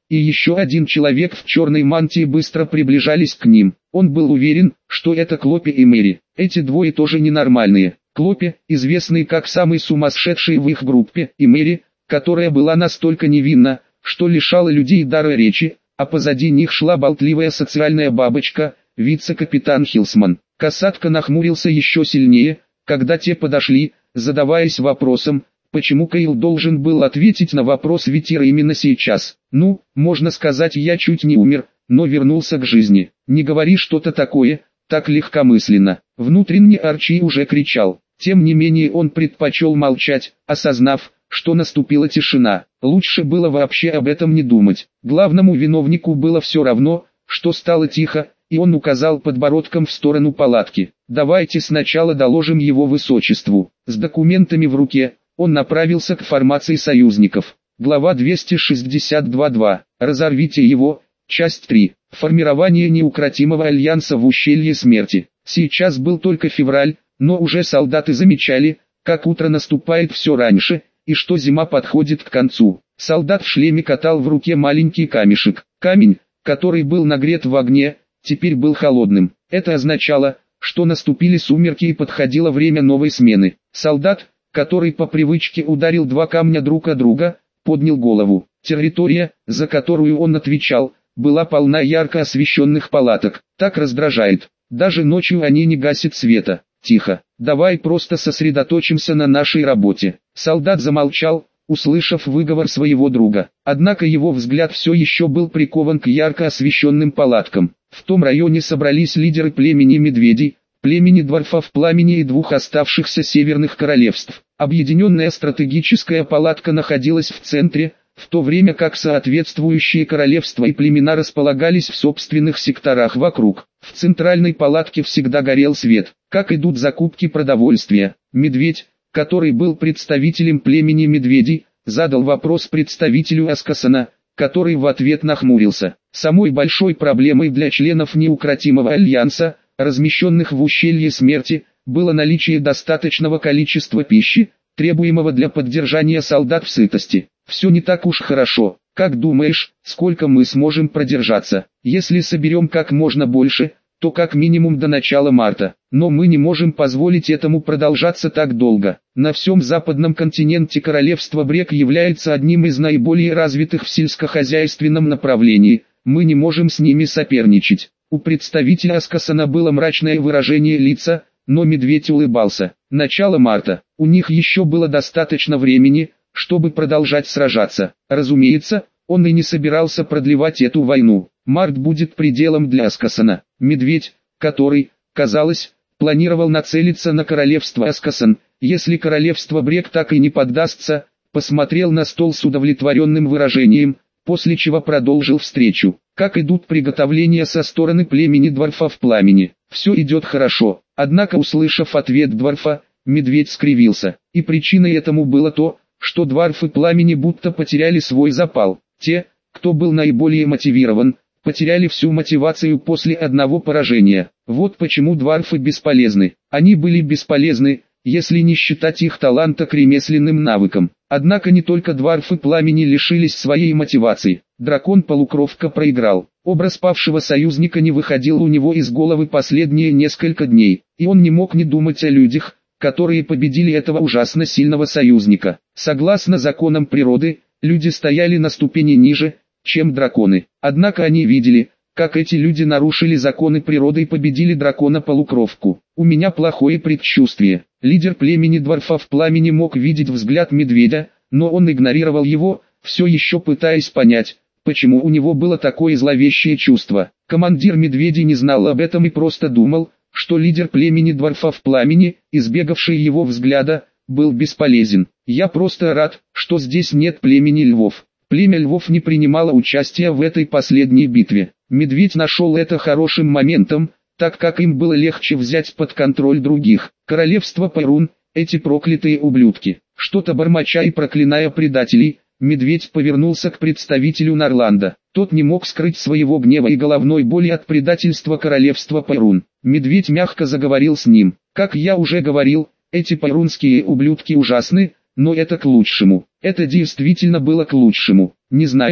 и еще один человек в черной мантии быстро приближались к ним. Он был уверен, что это Клопи и Мэри. Эти двое тоже ненормальные. Клопи, известный как самый сумасшедший в их группе, и Мэри, которая была настолько невинна, что лишала людей дара речи, а позади них шла болтливая социальная бабочка, вице-капитан Хилсман. Касатка нахмурился еще сильнее, когда те подошли, задаваясь вопросом, почему Кайл должен был ответить на вопрос Витира именно сейчас. Ну, можно сказать, я чуть не умер, но вернулся к жизни. Не говори что-то такое, так легкомысленно. Внутренне Арчи уже кричал. Тем не менее он предпочел молчать, осознав, что наступила тишина. Лучше было вообще об этом не думать. Главному виновнику было все равно, что стало тихо, и он указал подбородком в сторону палатки. «Давайте сначала доложим его высочеству». С документами в руке, он направился к формации союзников. Глава двести шестьдесят два точка два. Разорвите его. Часть три. Формирование неукротимого альянса в ущелье смерти. Сейчас был только февраль, но уже солдаты замечали, как утро наступает все раньше, и что зима подходит к концу. Солдат в шлеме катал в руке маленький камешек. Камень, который был нагрет в огне, теперь был холодным. Это означало, что наступили сумерки и подходило время новой смены. Солдат, который по привычке ударил два камня друг от друга, поднял голову. Территория, за которую он отвечал, была полна ярко освещенных палаток. Так раздражает. Даже ночью они не гасят света. Тихо. Давай просто сосредоточимся на нашей работе. Солдат замолчал, услышав выговор своего друга. Однако его взгляд все еще был прикован к ярко освещенным палаткам. В том районе собрались лидеры племени медведей, племени дворфов пламени и двух оставшихся северных королевств. Объединенная стратегическая палатка находилась в центре, в то время как соответствующие королевства и племена располагались в собственных секторах вокруг. В центральной палатке всегда горел свет. Как идут закупки продовольствия? Медведь, который был представителем племени медведей, задал вопрос представителю Аскасана, который в ответ нахмурился. Самой большой проблемой для членов неукротимого альянса, размещенных в ущелье смерти, было наличие достаточного количества пищи, требуемого для поддержания солдат в сытости. Все не так уж хорошо. Как думаешь, сколько мы сможем продержаться? Если соберем как можно больше, то как минимум до начала марта. Но мы не можем позволить этому продолжаться так долго. На всем западном континенте королевство Брек является одним из наиболее развитых в сельскохозяйственном направлении. Мы не можем с ними соперничать. У представителя Аскасана было мрачное выражение лица, но медведь улыбался. Начало марта. У них еще было достаточно времени, чтобы продолжать сражаться. Разумеется, он и не собирался продлевать эту войну. Март будет пределом для Аскасана. Медведь, который, казалось, планировал нацелиться на королевство Аскасан, если королевство Брек так и не поддастся, посмотрел на стол с удовлетворенным выражением, после чего продолжил встречу. Как идут приготовления со стороны племени дворфов пламени? Все идет хорошо. Однако, услышав ответ дворфа, медведь скривился. И причиной этому было то, что дворфы пламени будто потеряли свой запал. Те, кто был наиболее мотивирован, потеряли всю мотивацию после одного поражения. Вот почему дворфы бесполезны. Они были бесполезны, если не считать их таланта к ремесленным навыкам. Однако не только дворфы пламени лишились своей мотивации. Дракон-полукровка проиграл. Образ павшего союзника не выходил у него из головы последние несколько дней, и он не мог не думать о людях, которые победили этого ужасно сильного союзника. Согласно законам природы, люди стояли на ступени ниже, чем драконы. Однако они видели, как эти люди нарушили законы природы и победили дракона-полукровку. У меня плохое предчувствие. Лидер племени дворфов пламени мог видеть взгляд медведя, но он игнорировал его, все еще пытаясь понять, почему у него было такое зловещее чувство. Командир медведей не знал об этом и просто думал, что лидер племени дворфов пламени, избегавший его взгляда, был бесполезен. Я просто рад, что здесь нет племени львов. Племя львов не принимало участия в этой последней битве. Медведь нашел это хорошим моментом, так как им было легче взять под контроль других. Королевство Пайрун, эти проклятые ублюдки. Что-то бормоча и проклиная предателей, медведь повернулся к представителю Нарланда. Тот не мог скрыть своего гнева и головной боли от предательства королевства Пайрун. Медведь мягко заговорил с ним. Как я уже говорил, эти пайрунские ублюдки ужасны, но это к лучшему. Это действительно было к лучшему. Не знаю,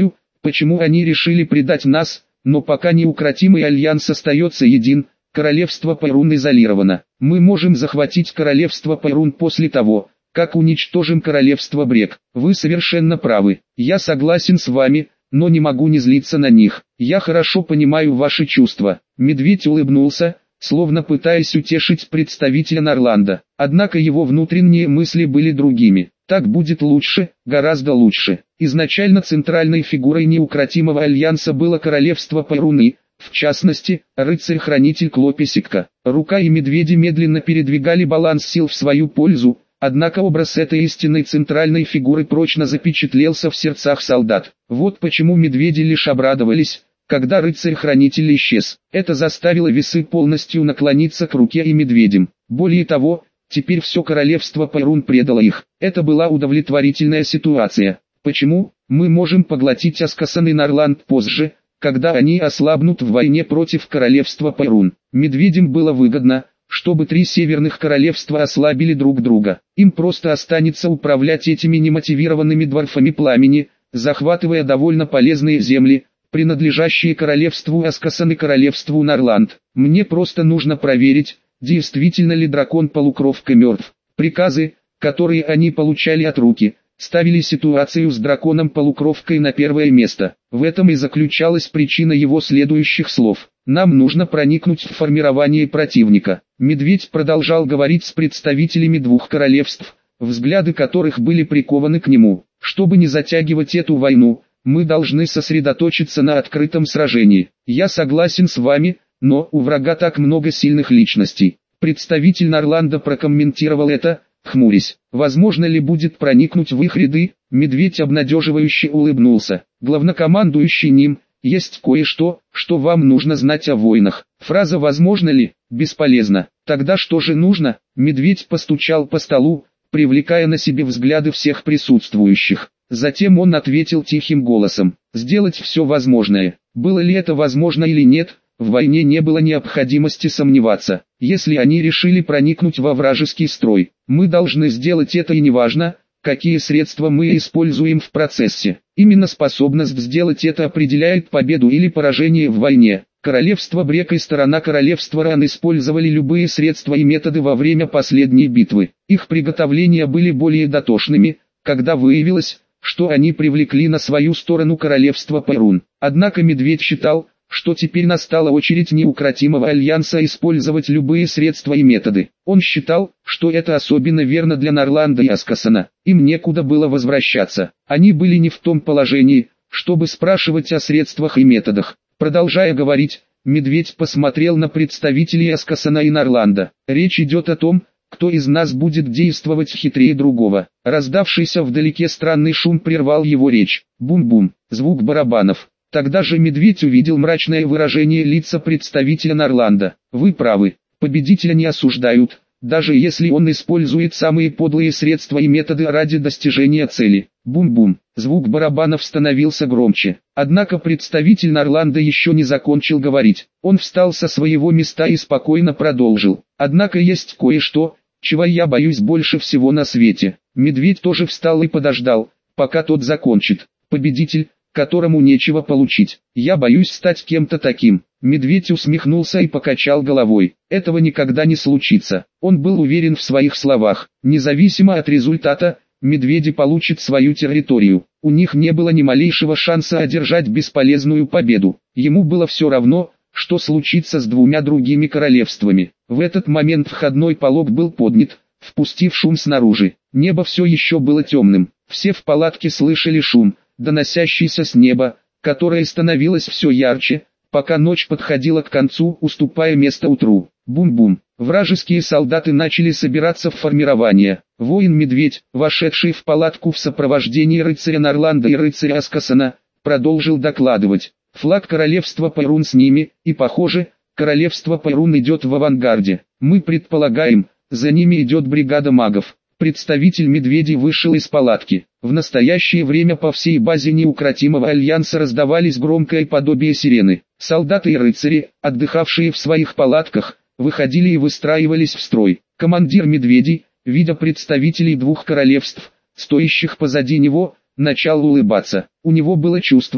почему они решили предать нас, но пока неукротимый альянс остается един, королевство Пайрун изолировано. Мы можем захватить королевство Пайрун после того, как уничтожим королевство Брек. Вы совершенно правы. Я согласен с вами, но не могу не злиться на них. Я хорошо понимаю ваши чувства. Медведь улыбнулся, словно пытаясь утешить представителя Норланда. Однако его внутренние мысли были другими. Так будет лучше, гораздо лучше. Изначально центральной фигурой неукротимого альянса было королевство Пайруны, в частности, рыцарь-хранитель Клописикка. Рука и медведи медленно передвигали баланс сил в свою пользу, однако образ этой истинной центральной фигуры прочно запечатлелся в сердцах солдат. Вот почему медведи лишь обрадовались, когда рыцарь-хранитель исчез. Это заставило весы полностью наклониться к руке и медведям. Более того, теперь все королевство Пайрун предало их. Это была удовлетворительная ситуация. Почему? Мы можем поглотить Аскасан и Норланд позже, когда они ослабнут в войне против королевства Пайрун. Медведям было выгодно, чтобы три северных королевства ослабили друг друга. Им просто останется управлять этими немотивированными дворфами пламени, захватывая довольно полезные земли, принадлежащие королевству Аскасан и королевству Норланд. Мне просто нужно проверить, действительно ли дракон-полукровка мертв. Приказы, которые они получали от руки, ставили ситуацию с драконом-полукровкой на первое место. В этом и заключалась причина его следующих слов. «Нам нужно проникнуть в формирование противника». Медведь продолжал говорить с представителями двух королевств, взгляды которых были прикованы к нему. «Чтобы не затягивать эту войну, мы должны сосредоточиться на открытом сражении. Я согласен с вами, но у врага так много сильных личностей». Представитель Норланда прокомментировал это, хмурясь. «Возможно ли будет проникнуть в их ряды?» Медведь обнадеживающе улыбнулся. «Главнокомандующий ним, есть кое-что, что вам нужно знать о войнах». Фраза «возможно ли?» бесполезна. Тогда что же нужно? Медведь постучал по столу, привлекая на себе взгляды всех присутствующих. Затем он ответил тихим голосом: «Сделать все возможное». Было ли это возможно или нет, в войне не было необходимости сомневаться. Если они решили проникнуть во вражеский строй, мы должны сделать это, и неважно, какие средства мы используем в процессе. Именно способность сделать это определяет победу или поражение в войне. Королевство Брек и сторона королевства Ран использовали любые средства и методы во время последней битвы. Их приготовления были более дотошными, когда выявилось, что они привлекли на свою сторону королевство Пайрун. Однако Медведь считал, что теперь настала очередь неукротимого альянса использовать любые средства и методы. Он считал, что это особенно верно для Норланда и Аскасана. Им некуда было возвращаться. Они были не в том положении, чтобы спрашивать о средствах и методах. Продолжая говорить, Медведь посмотрел на представителей Аскасана и Норланда. «Речь идет о том, кто из нас будет действовать хитрее другого». Раздавшийся вдалеке странный шум прервал его речь. Бум-бум, звук барабанов. Тогда же Медведь увидел мрачное выражение лица представителя Норланда. «Вы правы, победителя не осуждают, даже если он использует самые подлые средства и методы ради достижения цели». Бум-бум, звук барабанов становился громче. Однако представитель Норланда еще не закончил говорить. Он встал со своего места и спокойно продолжил: «Однако есть кое-что, чего я боюсь больше всего на свете». Медведь тоже встал и подождал, пока тот закончит. «Победитель, которому нечего получить. Я боюсь стать кем-то таким». Медведь усмехнулся и покачал головой. Этого никогда не случится. Он был уверен в своих словах. Независимо от результата, медведи получат свою территорию. У них не было ни малейшего шанса одержать бесполезную победу. Ему было все равно, что случится с двумя другими королевствами. В этот момент входной полог был поднят, впустив шум снаружи. Небо все еще было темным. Все в палатке слышали шум, доносящийся с неба, которое становилось все ярче, пока ночь подходила к концу, уступая место утру. Бум-бум. Вражеские солдаты начали собираться в формирование. Воин-медведь, вошедший в палатку в сопровождении рыцаря Норланда и рыцаря Аскасана, продолжил докладывать. Флаг королевства Пайрун с ними, и похоже, королевство Пайрун идет в авангарде. Мы предполагаем, за ними идет бригада магов. Представитель медведей вышел из палатки. В настоящее время по всей базе неукротимого альянса раздавались громкое подобие сирены. Солдаты и рыцари, отдыхавшие в своих палатках, выходили и выстраивались в строй. Командир медведей, видя представителей двух королевств, стоящих позади него, начал улыбаться. У него было чувство,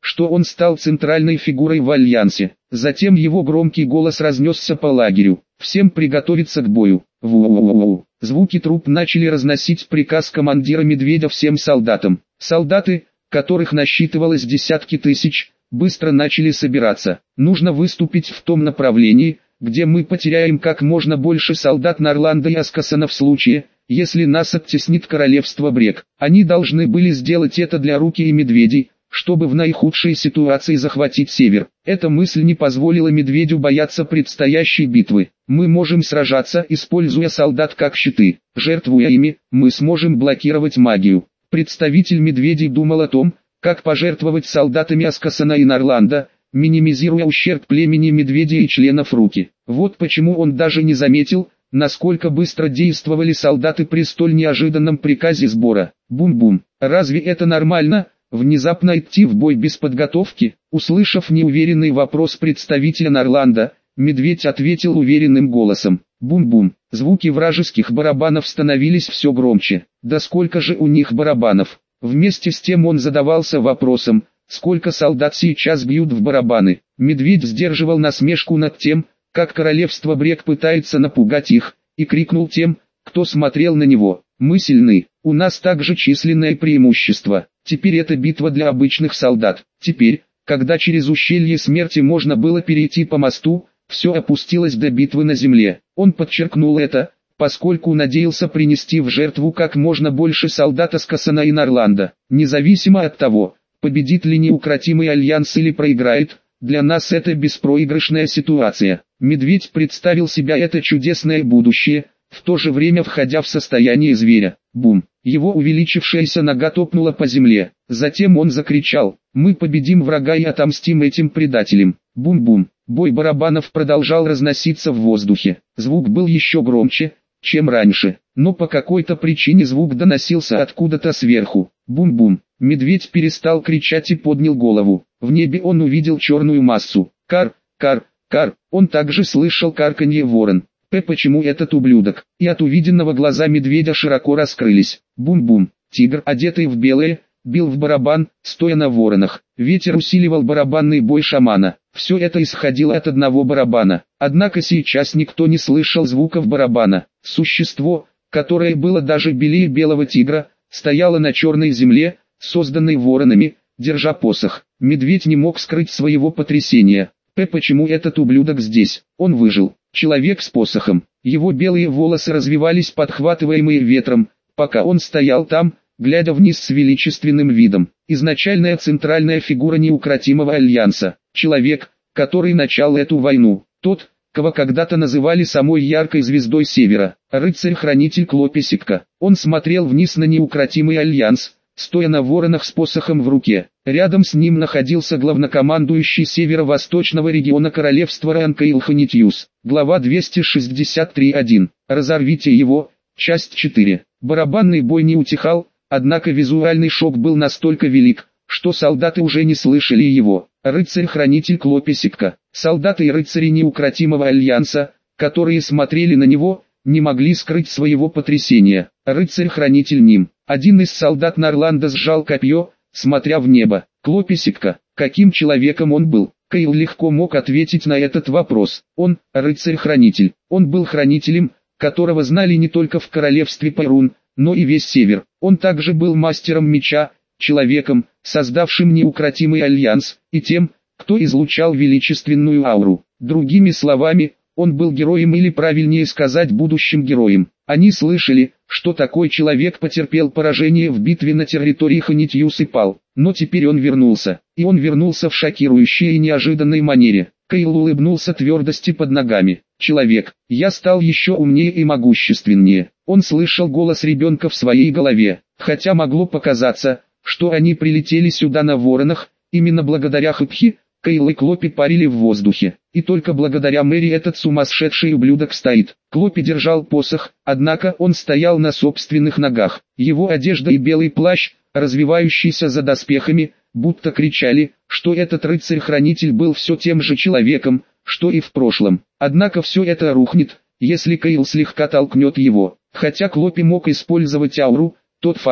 что он стал центральной фигурой в Альянсе. Затем его громкий голос разнесся по лагерю. Всем приготовиться к бою. Ву-ву-ву-ву. Звуки труп начали разносить приказ командира Медведя всем солдатам. Солдаты, которых насчитывалось десятки тысяч, быстро начали собираться. Нужно выступить в том направлении, где мы потеряем как можно больше солдат Нарланда и Аскасана в случае, если нас оттеснит королевство Брек. Они должны были сделать это для Руки и Медведей, чтобы в наихудшей ситуации захватить север. Эта мысль не позволила Медведю бояться предстоящей битвы. Мы можем сражаться, используя солдат как щиты. Жертвуя ими, мы сможем блокировать магию. Представитель Медведей думал о том, как пожертвовать солдатами Аскасана и Нарланда, минимизируя ущерб племени Медведей и членов Руки. Вот почему он даже не заметил, насколько быстро действовали солдаты при столь неожиданном приказе сбора. Бум-бум. Разве это нормально? Внезапно идти в бой без подготовки? Услышав неуверенный вопрос представителя Нарланда, Медведь ответил уверенным голосом. Бум-бум. Звуки вражеских барабанов становились все громче. Да сколько же у них барабанов? Вместе с тем он задавался вопросом, сколько солдат сейчас бьют в барабаны. Медведь сдерживал насмешку над тем, как королевство Брек пытается напугать их, и крикнул тем, кто смотрел на него. Мы сильны, у нас также численное преимущество. Теперь это битва для обычных солдат. Теперь, когда через ущелье смерти можно было перейти по мосту, все опустилось до битвы на земле. Он подчеркнул это, поскольку надеялся принести в жертву как можно больше солдат Аскасана и Нарланда. Независимо от того, победит ли неукротимый альянс или проиграет, для нас это беспроигрышная ситуация. Медведь представил себя это чудесное будущее, в то же время входя в состояние зверя. Бум! Его увеличившаяся нога топнула по земле. Затем он закричал: «Мы победим врага и отомстим этим предателям!» Бум-бум! Бой барабанов продолжал разноситься в воздухе. Звук был еще громче, чем раньше, но по какой-то причине звук доносился откуда-то сверху. Бум-бум! Медведь перестал кричать и поднял голову. В небе он увидел черную массу. Кар, кар, кар. Он также слышал карканье ворон. П. Почему этот ублюдок? И от увиденного глаза медведя широко раскрылись. Бум-бум. Тигр, одетый в белое, бил в барабан, стоя на воронах. Ветер усиливал барабанный бой шамана. Все это исходило от одного барабана. Однако сейчас никто не слышал звуков барабана. Существо, которое было даже белее белого тигра, стояло на черной земле, созданной воронами, держа посох. Медведь не мог скрыть своего потрясения. П. Почему этот ублюдок здесь? Он выжил. Человек с посохом. Его белые волосы развивались, подхватываемые ветром, пока он стоял там, глядя вниз с величественным видом. Изначальная центральная фигура неукротимого альянса. Человек, который начал эту войну. Тот, кого когда-то называли самой яркой звездой Севера. Рыцарь-хранитель Клопесикка. Он смотрел вниз на неукротимый альянс, стоя на воронах с посохом в руке. Рядом с ним находился главнокомандующий северо-восточного региона королевства Ранкаил Ханитьюс. Глава двести шестьдесят три точка один. Разорвите его. Часть четыре. Барабанный бой не утихал, однако визуальный шок был настолько велик, что солдаты уже не слышали его. Рыцарь-хранитель Клопесикка. Солдаты и рыцари неукротимого альянса, которые смотрели на него, не могли скрыть своего потрясения. Рыцарь-хранитель Ним. Один из солдат Нарланда сжал копье, смотря в небо. Клопесикка. Каким человеком он был? Кайл легко мог ответить на этот вопрос. Он – рыцарь-хранитель. Он был хранителем, которого знали не только в королевстве Перун, но и весь север. Он также был мастером меча, человеком, создавшим неукротимый альянс, и тем, кто излучал величественную ауру. Другими словами, он был героем, или правильнее сказать, будущим героем. Они слышали, что такой человек потерпел поражение в битве на территории Ханитьюс и пал, но теперь он вернулся, и он вернулся в шокирующей и неожиданной манере. Кайл улыбнулся твердости под ногами. «Человек, я стал еще умнее и могущественнее». Он слышал голос ребенка в своей голове, хотя могло показаться, что они прилетели сюда на воронах, именно благодаря Хапхи, Кайл и Клопи парили в воздухе, и только благодаря Мэри этот сумасшедший ублюдок стоит. Клопи держал посох, однако он стоял на собственных ногах. Его одежда и белый плащ, развивающийся за доспехами, будто кричали, что этот рыцарь-хранитель был все тем же человеком, что и в прошлом. Однако все это рухнет, если Кайл слегка толкнет его. Хотя Клопи мог использовать ауру, тот факт,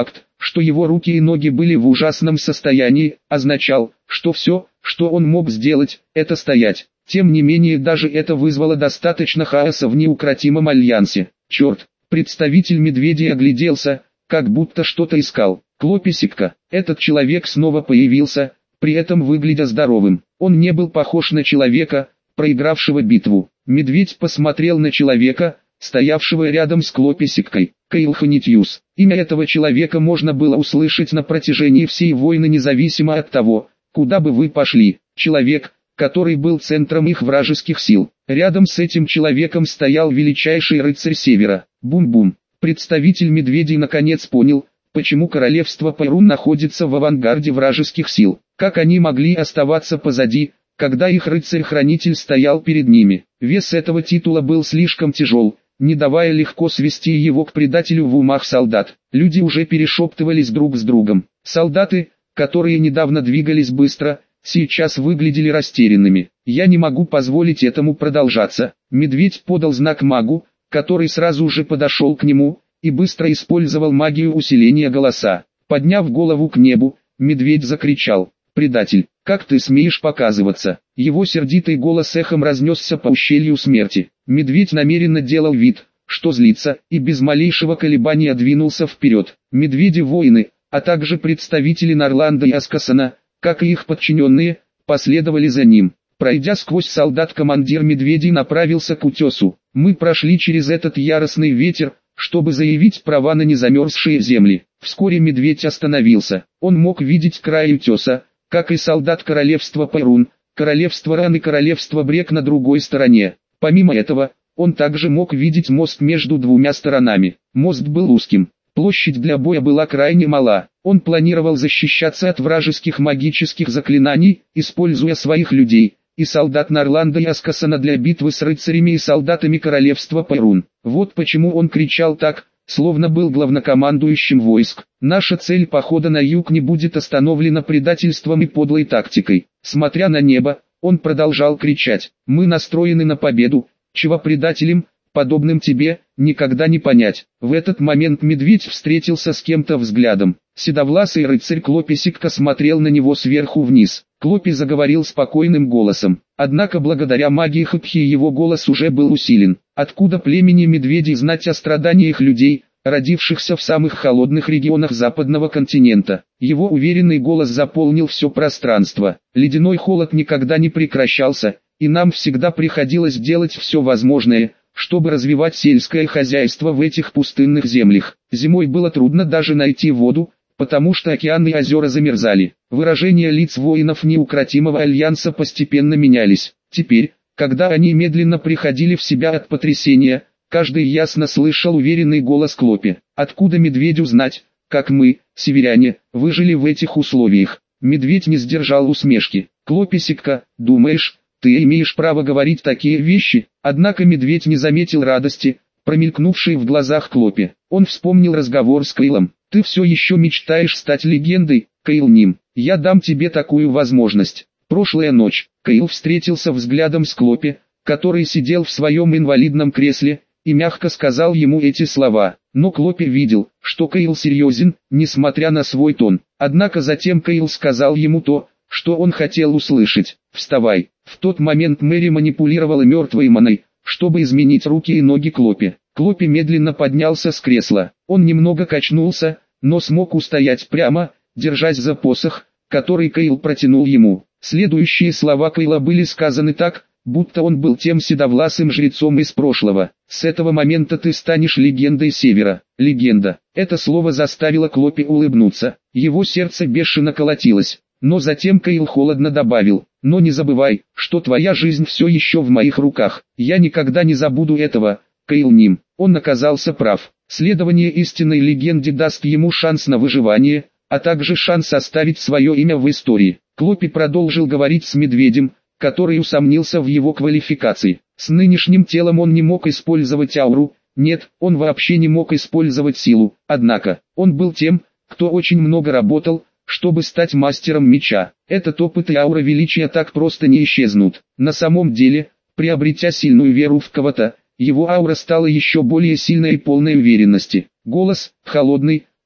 что его руки и ноги были в ужасном состоянии, означал, что все, что он мог сделать, это стоять. Тем не менее даже это вызвало достаточно хаоса в неукротимом альянсе. Черт, представитель медведей огляделся, как будто что-то искал. Клописикка, этот человек снова появился, при этом выглядя здоровым. Он не был похож на человека, проигравшего битву. Медведь посмотрел на человека, стоявшего рядом с Клописиккой. Кейл Ханитьюс. Имя этого человека можно было услышать на протяжении всей войны независимо от того, куда бы вы пошли. Человек, который был центром их вражеских сил. Рядом с этим человеком стоял величайший рыцарь Севера. Бум-бум. Представитель медведей наконец понял, почему королевство Перун находится в авангарде вражеских сил. Как они могли оставаться позади, когда их рыцарь-хранитель стоял перед ними. Вес этого титула был слишком тяжел, не давая легко свести его к предателю в умах солдат. Люди уже перешептывались друг с другом. Солдаты, которые недавно двигались быстро, сейчас выглядели растерянными. «Я не могу позволить этому продолжаться». Медведь подал знак магу, который сразу же подошел к нему, и быстро использовал магию усиления голоса. Подняв голову к небу, медведь закричал: «Предатель, как ты смеешь показываться?» Его сердитый голос эхом разнесся по ущелью смерти. Медведь намеренно делал вид, что злится, и без малейшего колебания двинулся вперед. Медведи-воины, а также представители Нарланда и Аскасана, как и их подчиненные, последовали за ним. Пройдя сквозь солдат, командир медведей направился к утесу. «Мы прошли через этот яростный ветер, чтобы заявить права на незамерзшие земли». Вскоре медведь остановился. Он мог видеть край утеса, как и солдат королевства Перун, королевство Ран и королевство Брек на другой стороне. Помимо этого, он также мог видеть мост между двумя сторонами. Мост был узким. Площадь для боя была крайне мала. Он планировал защищаться от вражеских магических заклинаний, используя своих людей и солдат Нарланда и Аскасана для битвы с рыцарями и солдатами королевства Перун. Вот почему он кричал так, словно был главнокомандующим войск. «Наша цель похода на юг не будет остановлена предательством и подлой тактикой». Смотря на небо, он продолжал кричать: «Мы настроены на победу, чего предателям, подобным тебе, никогда не понять». В этот момент медведь встретился с кем-то взглядом. Седовласый рыцарь Клописикка смотрел на него сверху вниз. Клопи заговорил спокойным голосом. Однако благодаря магии Хапхи его голос уже был усилен. Откуда племени медведей знать о страданиях людей, родившихся в самых холодных регионах западного континента? Его уверенный голос заполнил все пространство. Ледяной холод никогда не прекращался, и нам всегда приходилось делать все возможное, чтобы развивать сельское хозяйство в этих пустынных землях. Зимой было трудно даже найти воду, потому что океаны и озера замерзали. Выражения лиц воинов неукротимого альянса постепенно менялись. Теперь, когда они медленно приходили в себя от потрясения, каждый ясно слышал уверенный голос Клопи. «Откуда медведю знать, как мы, северяне, выжили в этих условиях?» Медведь не сдержал усмешки. «Клописикка, думаешь, ты имеешь право говорить такие вещи?» Однако медведь не заметил радости, промелькнувшей в глазах Клопи. Он вспомнил разговор с Кейлом. «Ты все еще мечтаешь стать легендой, Кейл Ним. Я дам тебе такую возможность». Прошлая ночь, Кейл встретился взглядом с Клопи, который сидел в своем инвалидном кресле, и мягко сказал ему эти слова. Но Клопи видел, что Кейл серьезен, несмотря на свой тон. Однако затем Кейл сказал ему то, что он хотел услышать. «Вставай». В тот момент Мэри манипулировала мертвой маной, чтобы изменить руки и ноги Клопи. Клопи медленно поднялся с кресла. Он немного качнулся, но смог устоять прямо, держась за посох, который Кейл протянул ему. Следующие слова Кейла были сказаны так, будто он был тем седовласым жрецом из прошлого. «С этого момента ты станешь легендой Севера». Легенда. Это слово заставило Клопи улыбнуться. Его сердце бешено колотилось. Но затем Кейл холодно добавил: «Но не забывай, что твоя жизнь все еще в моих руках. Я никогда не забуду этого, Кейл Ним». Он оказался прав. Следование истинной легенде даст ему шанс на выживание, а также шанс оставить свое имя в истории. Клопи продолжил говорить с медведем, который усомнился в его квалификации. С нынешним телом он не мог использовать ауру, нет, он вообще не мог использовать силу. Однако, он был тем, кто очень много работал, чтобы стать мастером меча. Этот опыт и аура величия так просто не исчезнут. На самом деле, приобретя сильную веру в кого-то, его аура стала еще более сильной и полной уверенности. Голос, холодный,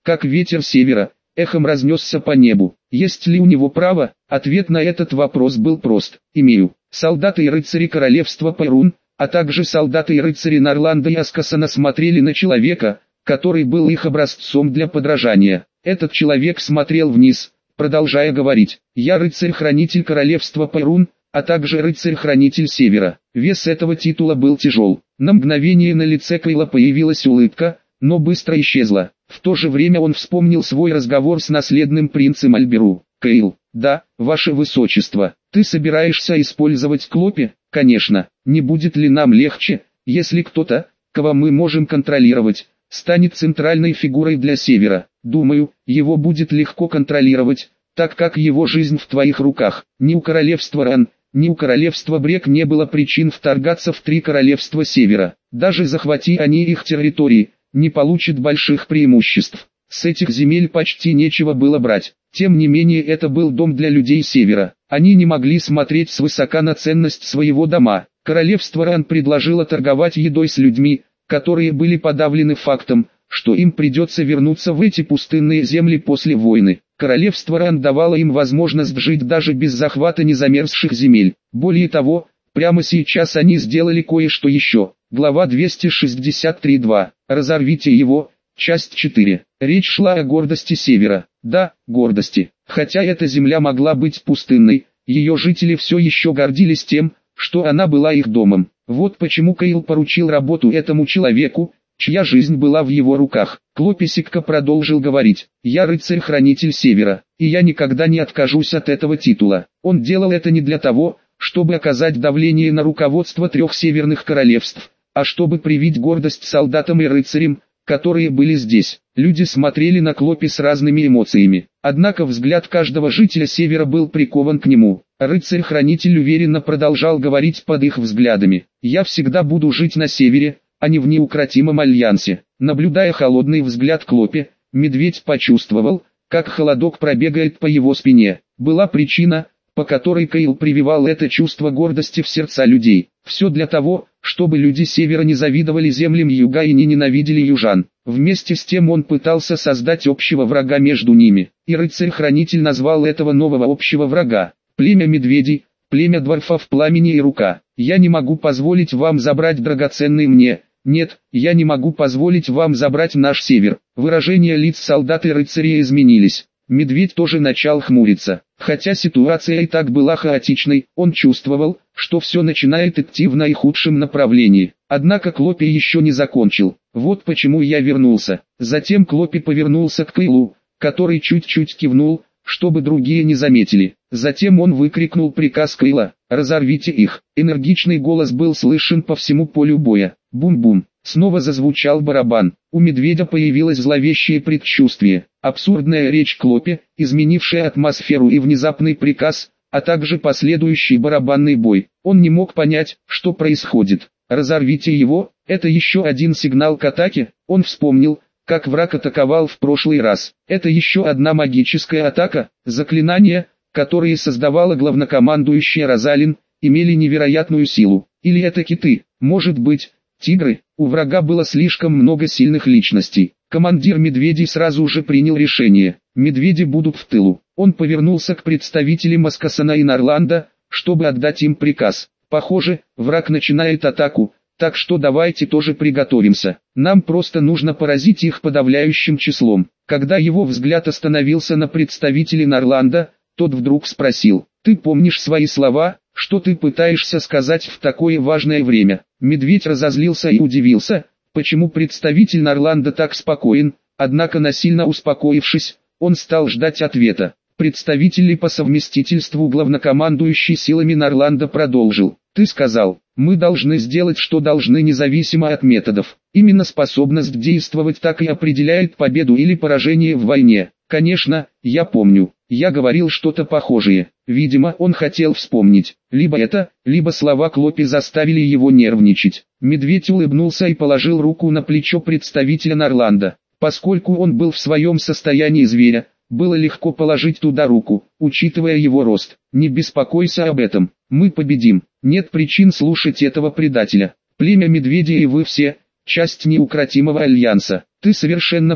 как ветер севера, эхом разнесся по небу. Есть ли у него право? Ответ на этот вопрос был прост. Имею. Солдаты и рыцари королевства Перун, а также солдаты и рыцари Нарланда и Аскасана смотрели на человека, который был их образцом для подражания. Этот человек смотрел вниз, продолжая говорить: «Я рыцарь-хранитель королевства Перун, а также рыцарь-хранитель Севера». Вес этого титула был тяжел. На мгновение на лице Кейла появилась улыбка, но быстро исчезла. В то же время он вспомнил свой разговор с наследным принцем Альберу. «Кейл, да, ваше высочество, ты собираешься использовать Клопи?» «Конечно. Не будет ли нам легче, если кто-то, кого мы можем контролировать, станет центральной фигурой для Севера? Думаю, его будет легко контролировать, так как его жизнь в твоих руках. Ни у королевства Ран, ни у королевства Брек не было причин вторгаться в три королевства Севера. Даже захвати они их территории, не получат больших преимуществ. С этих земель почти нечего было брать. Тем не менее, это был дом для людей Севера. Они не могли смотреть свысока на ценность своего дома. Королевство Ран предложило торговать едой с людьми, которые были подавлены фактом, что им придется вернуться в эти пустынные земли после войны. Королевство Ран давало им возможность жить даже без захвата незамерзших земель. Более того, прямо сейчас они сделали кое-что еще. Глава двести шестьдесят три два. Разорвите его. Часть четыре. Речь шла о гордости Севера. Да, гордости. Хотя эта земля могла быть пустынной, ее жители все еще гордились тем, что она была их домом. Вот почему Кейл поручил работу этому человеку, чья жизнь была в его руках. Клописикка продолжил говорить: «Я рыцарь-хранитель Севера, и я никогда не откажусь от этого титула». Он делал это не для того, чтобы оказать давление на руководство трех северных королевств, а чтобы привить гордость солдатам и рыцарям, которые были здесь. Люди смотрели на Клопи с разными эмоциями. Однако взгляд каждого жителя Севера был прикован к нему. Рыцарь-хранитель уверенно продолжал говорить под их взглядами: «Я всегда буду жить на Севере, а не в неукротимом альянсе». Наблюдая холодный взгляд Клопи, медведь почувствовал, как холодок пробегает по его спине. Была причина, по которой Кейл прививал это чувство гордости в сердца людей. Все для того, чтобы люди Севера не завидовали землям Юга и не ненавидели южан. Вместе с тем он пытался создать общего врага между ними. И рыцарь-хранитель назвал этого нового общего врага племя медведей, племя дворфов Пламени и Рука. «Я не могу позволить вам забрать драгоценный мне. Нет, я не могу позволить вам забрать наш Север». Выражения лиц солдат и рыцарей изменились. Медведь тоже начал хмуриться. Хотя ситуация и так была хаотичной, он чувствовал, что все начинает идти в наихудшем направлении. Однако Клопи еще не закончил. «Вот почему я вернулся». Затем Клопи повернулся к Кейлу, который чуть-чуть кивнул, чтобы другие не заметили. Затем он выкрикнул приказ Кейла: «Разорвите их». Энергичный голос был слышен по всему полю боя. Бум-бум. Снова зазвучал барабан. У медведя появилось зловещее предчувствие. Абсурдная речь Клопи, изменившая атмосферу, и внезапный приказ, а также последующий барабанный бой. Он не мог понять, что происходит. «Разорвите его» — это еще один сигнал к атаке. Он вспомнил, как враг атаковал в прошлый раз. Это еще одна магическая атака. Заклинания, которые создавала главнокомандующая Розалин, имели невероятную силу. Или это киты, может быть, тигры. У врага было слишком много сильных личностей. Командир медведей сразу же принял решение. Медведи будут в тылу. Он повернулся к представителям Аскасана и Нарланда, чтобы отдать им приказ. «Похоже, враг начинает атаку, так что давайте тоже приготовимся. Нам просто нужно поразить их подавляющим числом». Когда его взгляд остановился на представителе Нарланда, тот вдруг спросил: «Ты помнишь свои слова? Что ты пытаешься сказать в такое важное время?» Медведь разозлился и удивился, почему представитель Нарланда так спокоен, однако насильно успокоившись, он стал ждать ответа. Представитель по совместительству главнокомандующий силами Нарланда продолжил: «Ты сказал, мы должны сделать, что должны, независимо от методов. Именно способность действовать так и определяет победу или поражение в войне». «Конечно, я помню. Я говорил что-то похожее». Видимо, он хотел вспомнить. Либо это, либо слова Клопи заставили его нервничать. Медведь улыбнулся и положил руку на плечо представителя Нарланда. Поскольку он был в своем состоянии зверя, было легко положить туда руку, учитывая его рост. «Не беспокойся об этом. Мы победим. Нет причин слушать этого предателя. Племя медведей и вы все – часть неукротимого альянса. Ты совершенно прав.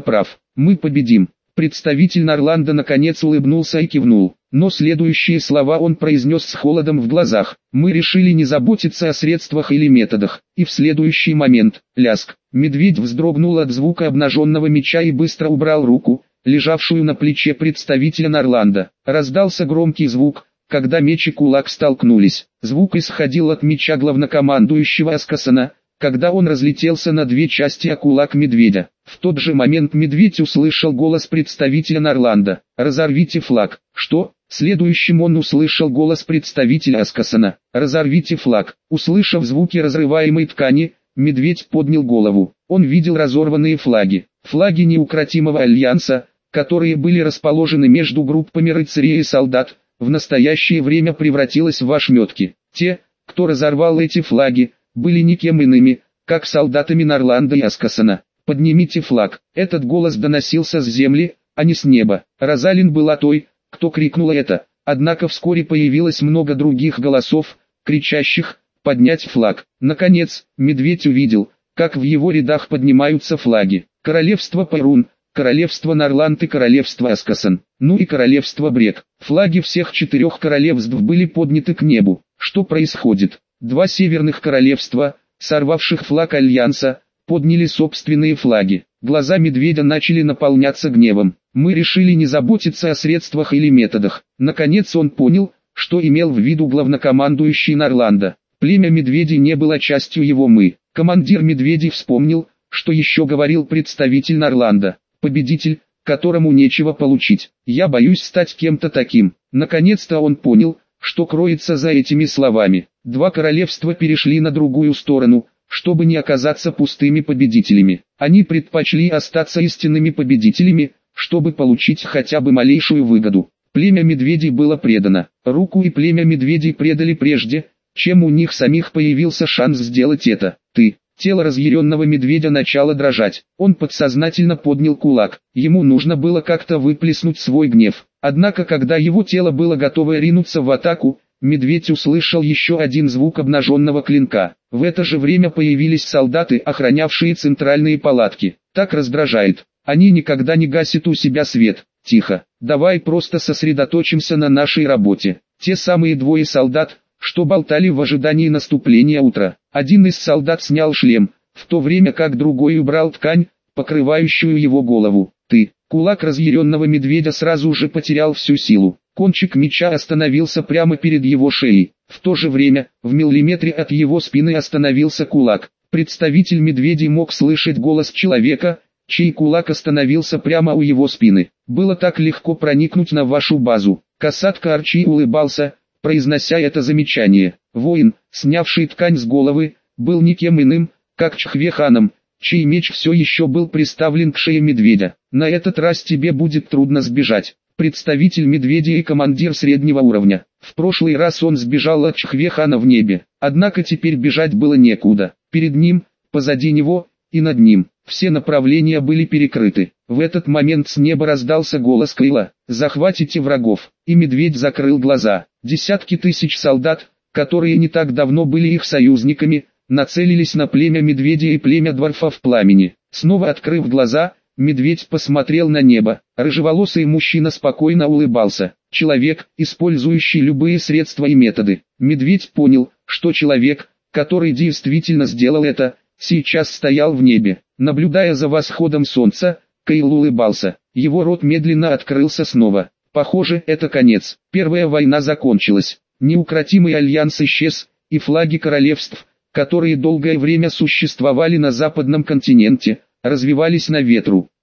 Мы победим. Представитель Норланда наконец улыбнулся и кивнул. Но следующие слова он произнес с холодом в глазах. Мы решили не заботиться о средствах или методах. И в следующий момент, ляск, медведь вздрогнул от звука обнаженного меча и быстро убрал руку, лежавшую на плече представителя Норланда. Раздался громкий звук, когда меч и кулак столкнулись. Звук исходил от меча главнокомандующего Аскасана, когда он разлетелся на две части, а кулак медведя. В тот же момент медведь услышал голос представителя Норланда: «Разорвите флаг». «Что?» Следующим он услышал голос представителя Аскасана: «Разорвите флаг». Услышав звуки разрываемой ткани, медведь поднял голову. Он видел разорванные флаги. Флаги неукротимого альянса, которые были расположены между группами рыцарей и солдат, в настоящее время превратилось в ошметки. Те, кто разорвал эти флаги, были никем иными, как солдатами Норланда и Аскасана. «Поднимите флаг». Этот голос доносился с земли, а не с неба. Розалин была той, кто крикнула это, однако вскоре появилось много других голосов, кричащих «поднять флаг». Наконец, медведь увидел, как в его рядах поднимаются флаги. Королевство Пайрун, королевство Норланд и королевство Аскасан, ну и королевство Брек. Флаги всех четырех королевств были подняты к небу. Что происходит? Два северных королевства, сорвавших флаг Альянса, подняли собственные флаги. Глаза медведя начали наполняться гневом. Мы решили не заботиться о средствах или методах. Наконец он понял, что имел в виду главнокомандующий Норланда. Племя медведей не было частью его «мы». Командир медведей вспомнил, что еще говорил представитель Норланда: «Победитель, которому нечего получить. Я боюсь стать кем-то таким». Наконец-то он понял, что кроется за этими словами. Два королевства перешли на другую сторону, чтобы не оказаться пустыми победителями. Они предпочли остаться истинными победителями, чтобы получить хотя бы малейшую выгоду. Племя медведей было предано. Руку и племя медведей предали прежде, чем у них самих появился шанс сделать это. «Ты». Тело разъяренного медведя начало дрожать. Он подсознательно поднял кулак. Ему нужно было как-то выплеснуть свой гнев. Однако когда его тело было готово ринуться в атаку, медведь услышал еще один звук обнаженного клинка. В это же время появились солдаты, охранявшие центральные палатки. Так раздражает. Они никогда не гасят у себя свет. Тихо. Давай просто сосредоточимся на нашей работе. Те самые двое солдат, что болтали в ожидании наступления утра. Один из солдат снял шлем, в то время как другой убрал ткань, покрывающую его голову. «Ты». Кулак разъяренного медведя сразу же потерял всю силу. Кончик меча остановился прямо перед его шеей. В то же время, в миллиметре от его спины остановился кулак. Представитель медведей мог слышать голос человека, чей кулак остановился прямо у его спины. «Было так легко проникнуть на вашу базу». Касатка Арчи улыбался, произнося это замечание. Воин, снявший ткань с головы, был никем иным, как Чхвеханом, чей меч все еще был приставлен к шее медведя. «На этот раз тебе будет трудно сбежать». Представитель медведя и командир среднего уровня. В прошлый раз он сбежал от Чхвехана в небе, однако теперь бежать было некуда. Перед ним, позади него и над ним все направления были перекрыты. В этот момент с неба раздался голос Кейла: «Захватите врагов». И медведь закрыл глаза. Десятки тысяч солдат, которые не так давно были их союзниками, нацелились на племя медведя и племя дворфов пламени. Снова открыв глаза, медведь посмотрел на небо. Рыжеволосый мужчина спокойно улыбался. Человек, использующий любые средства и методы. Медведь понял, что человек, который действительно сделал это, сейчас стоял в небе. Наблюдая за восходом солнца, Кейл улыбался. Его рот медленно открылся снова. Похоже, это конец. Первая война закончилась. Неукротимый альянс исчез, и флаги королевств, которые долгое время существовали на западном континенте, развивались на ветру.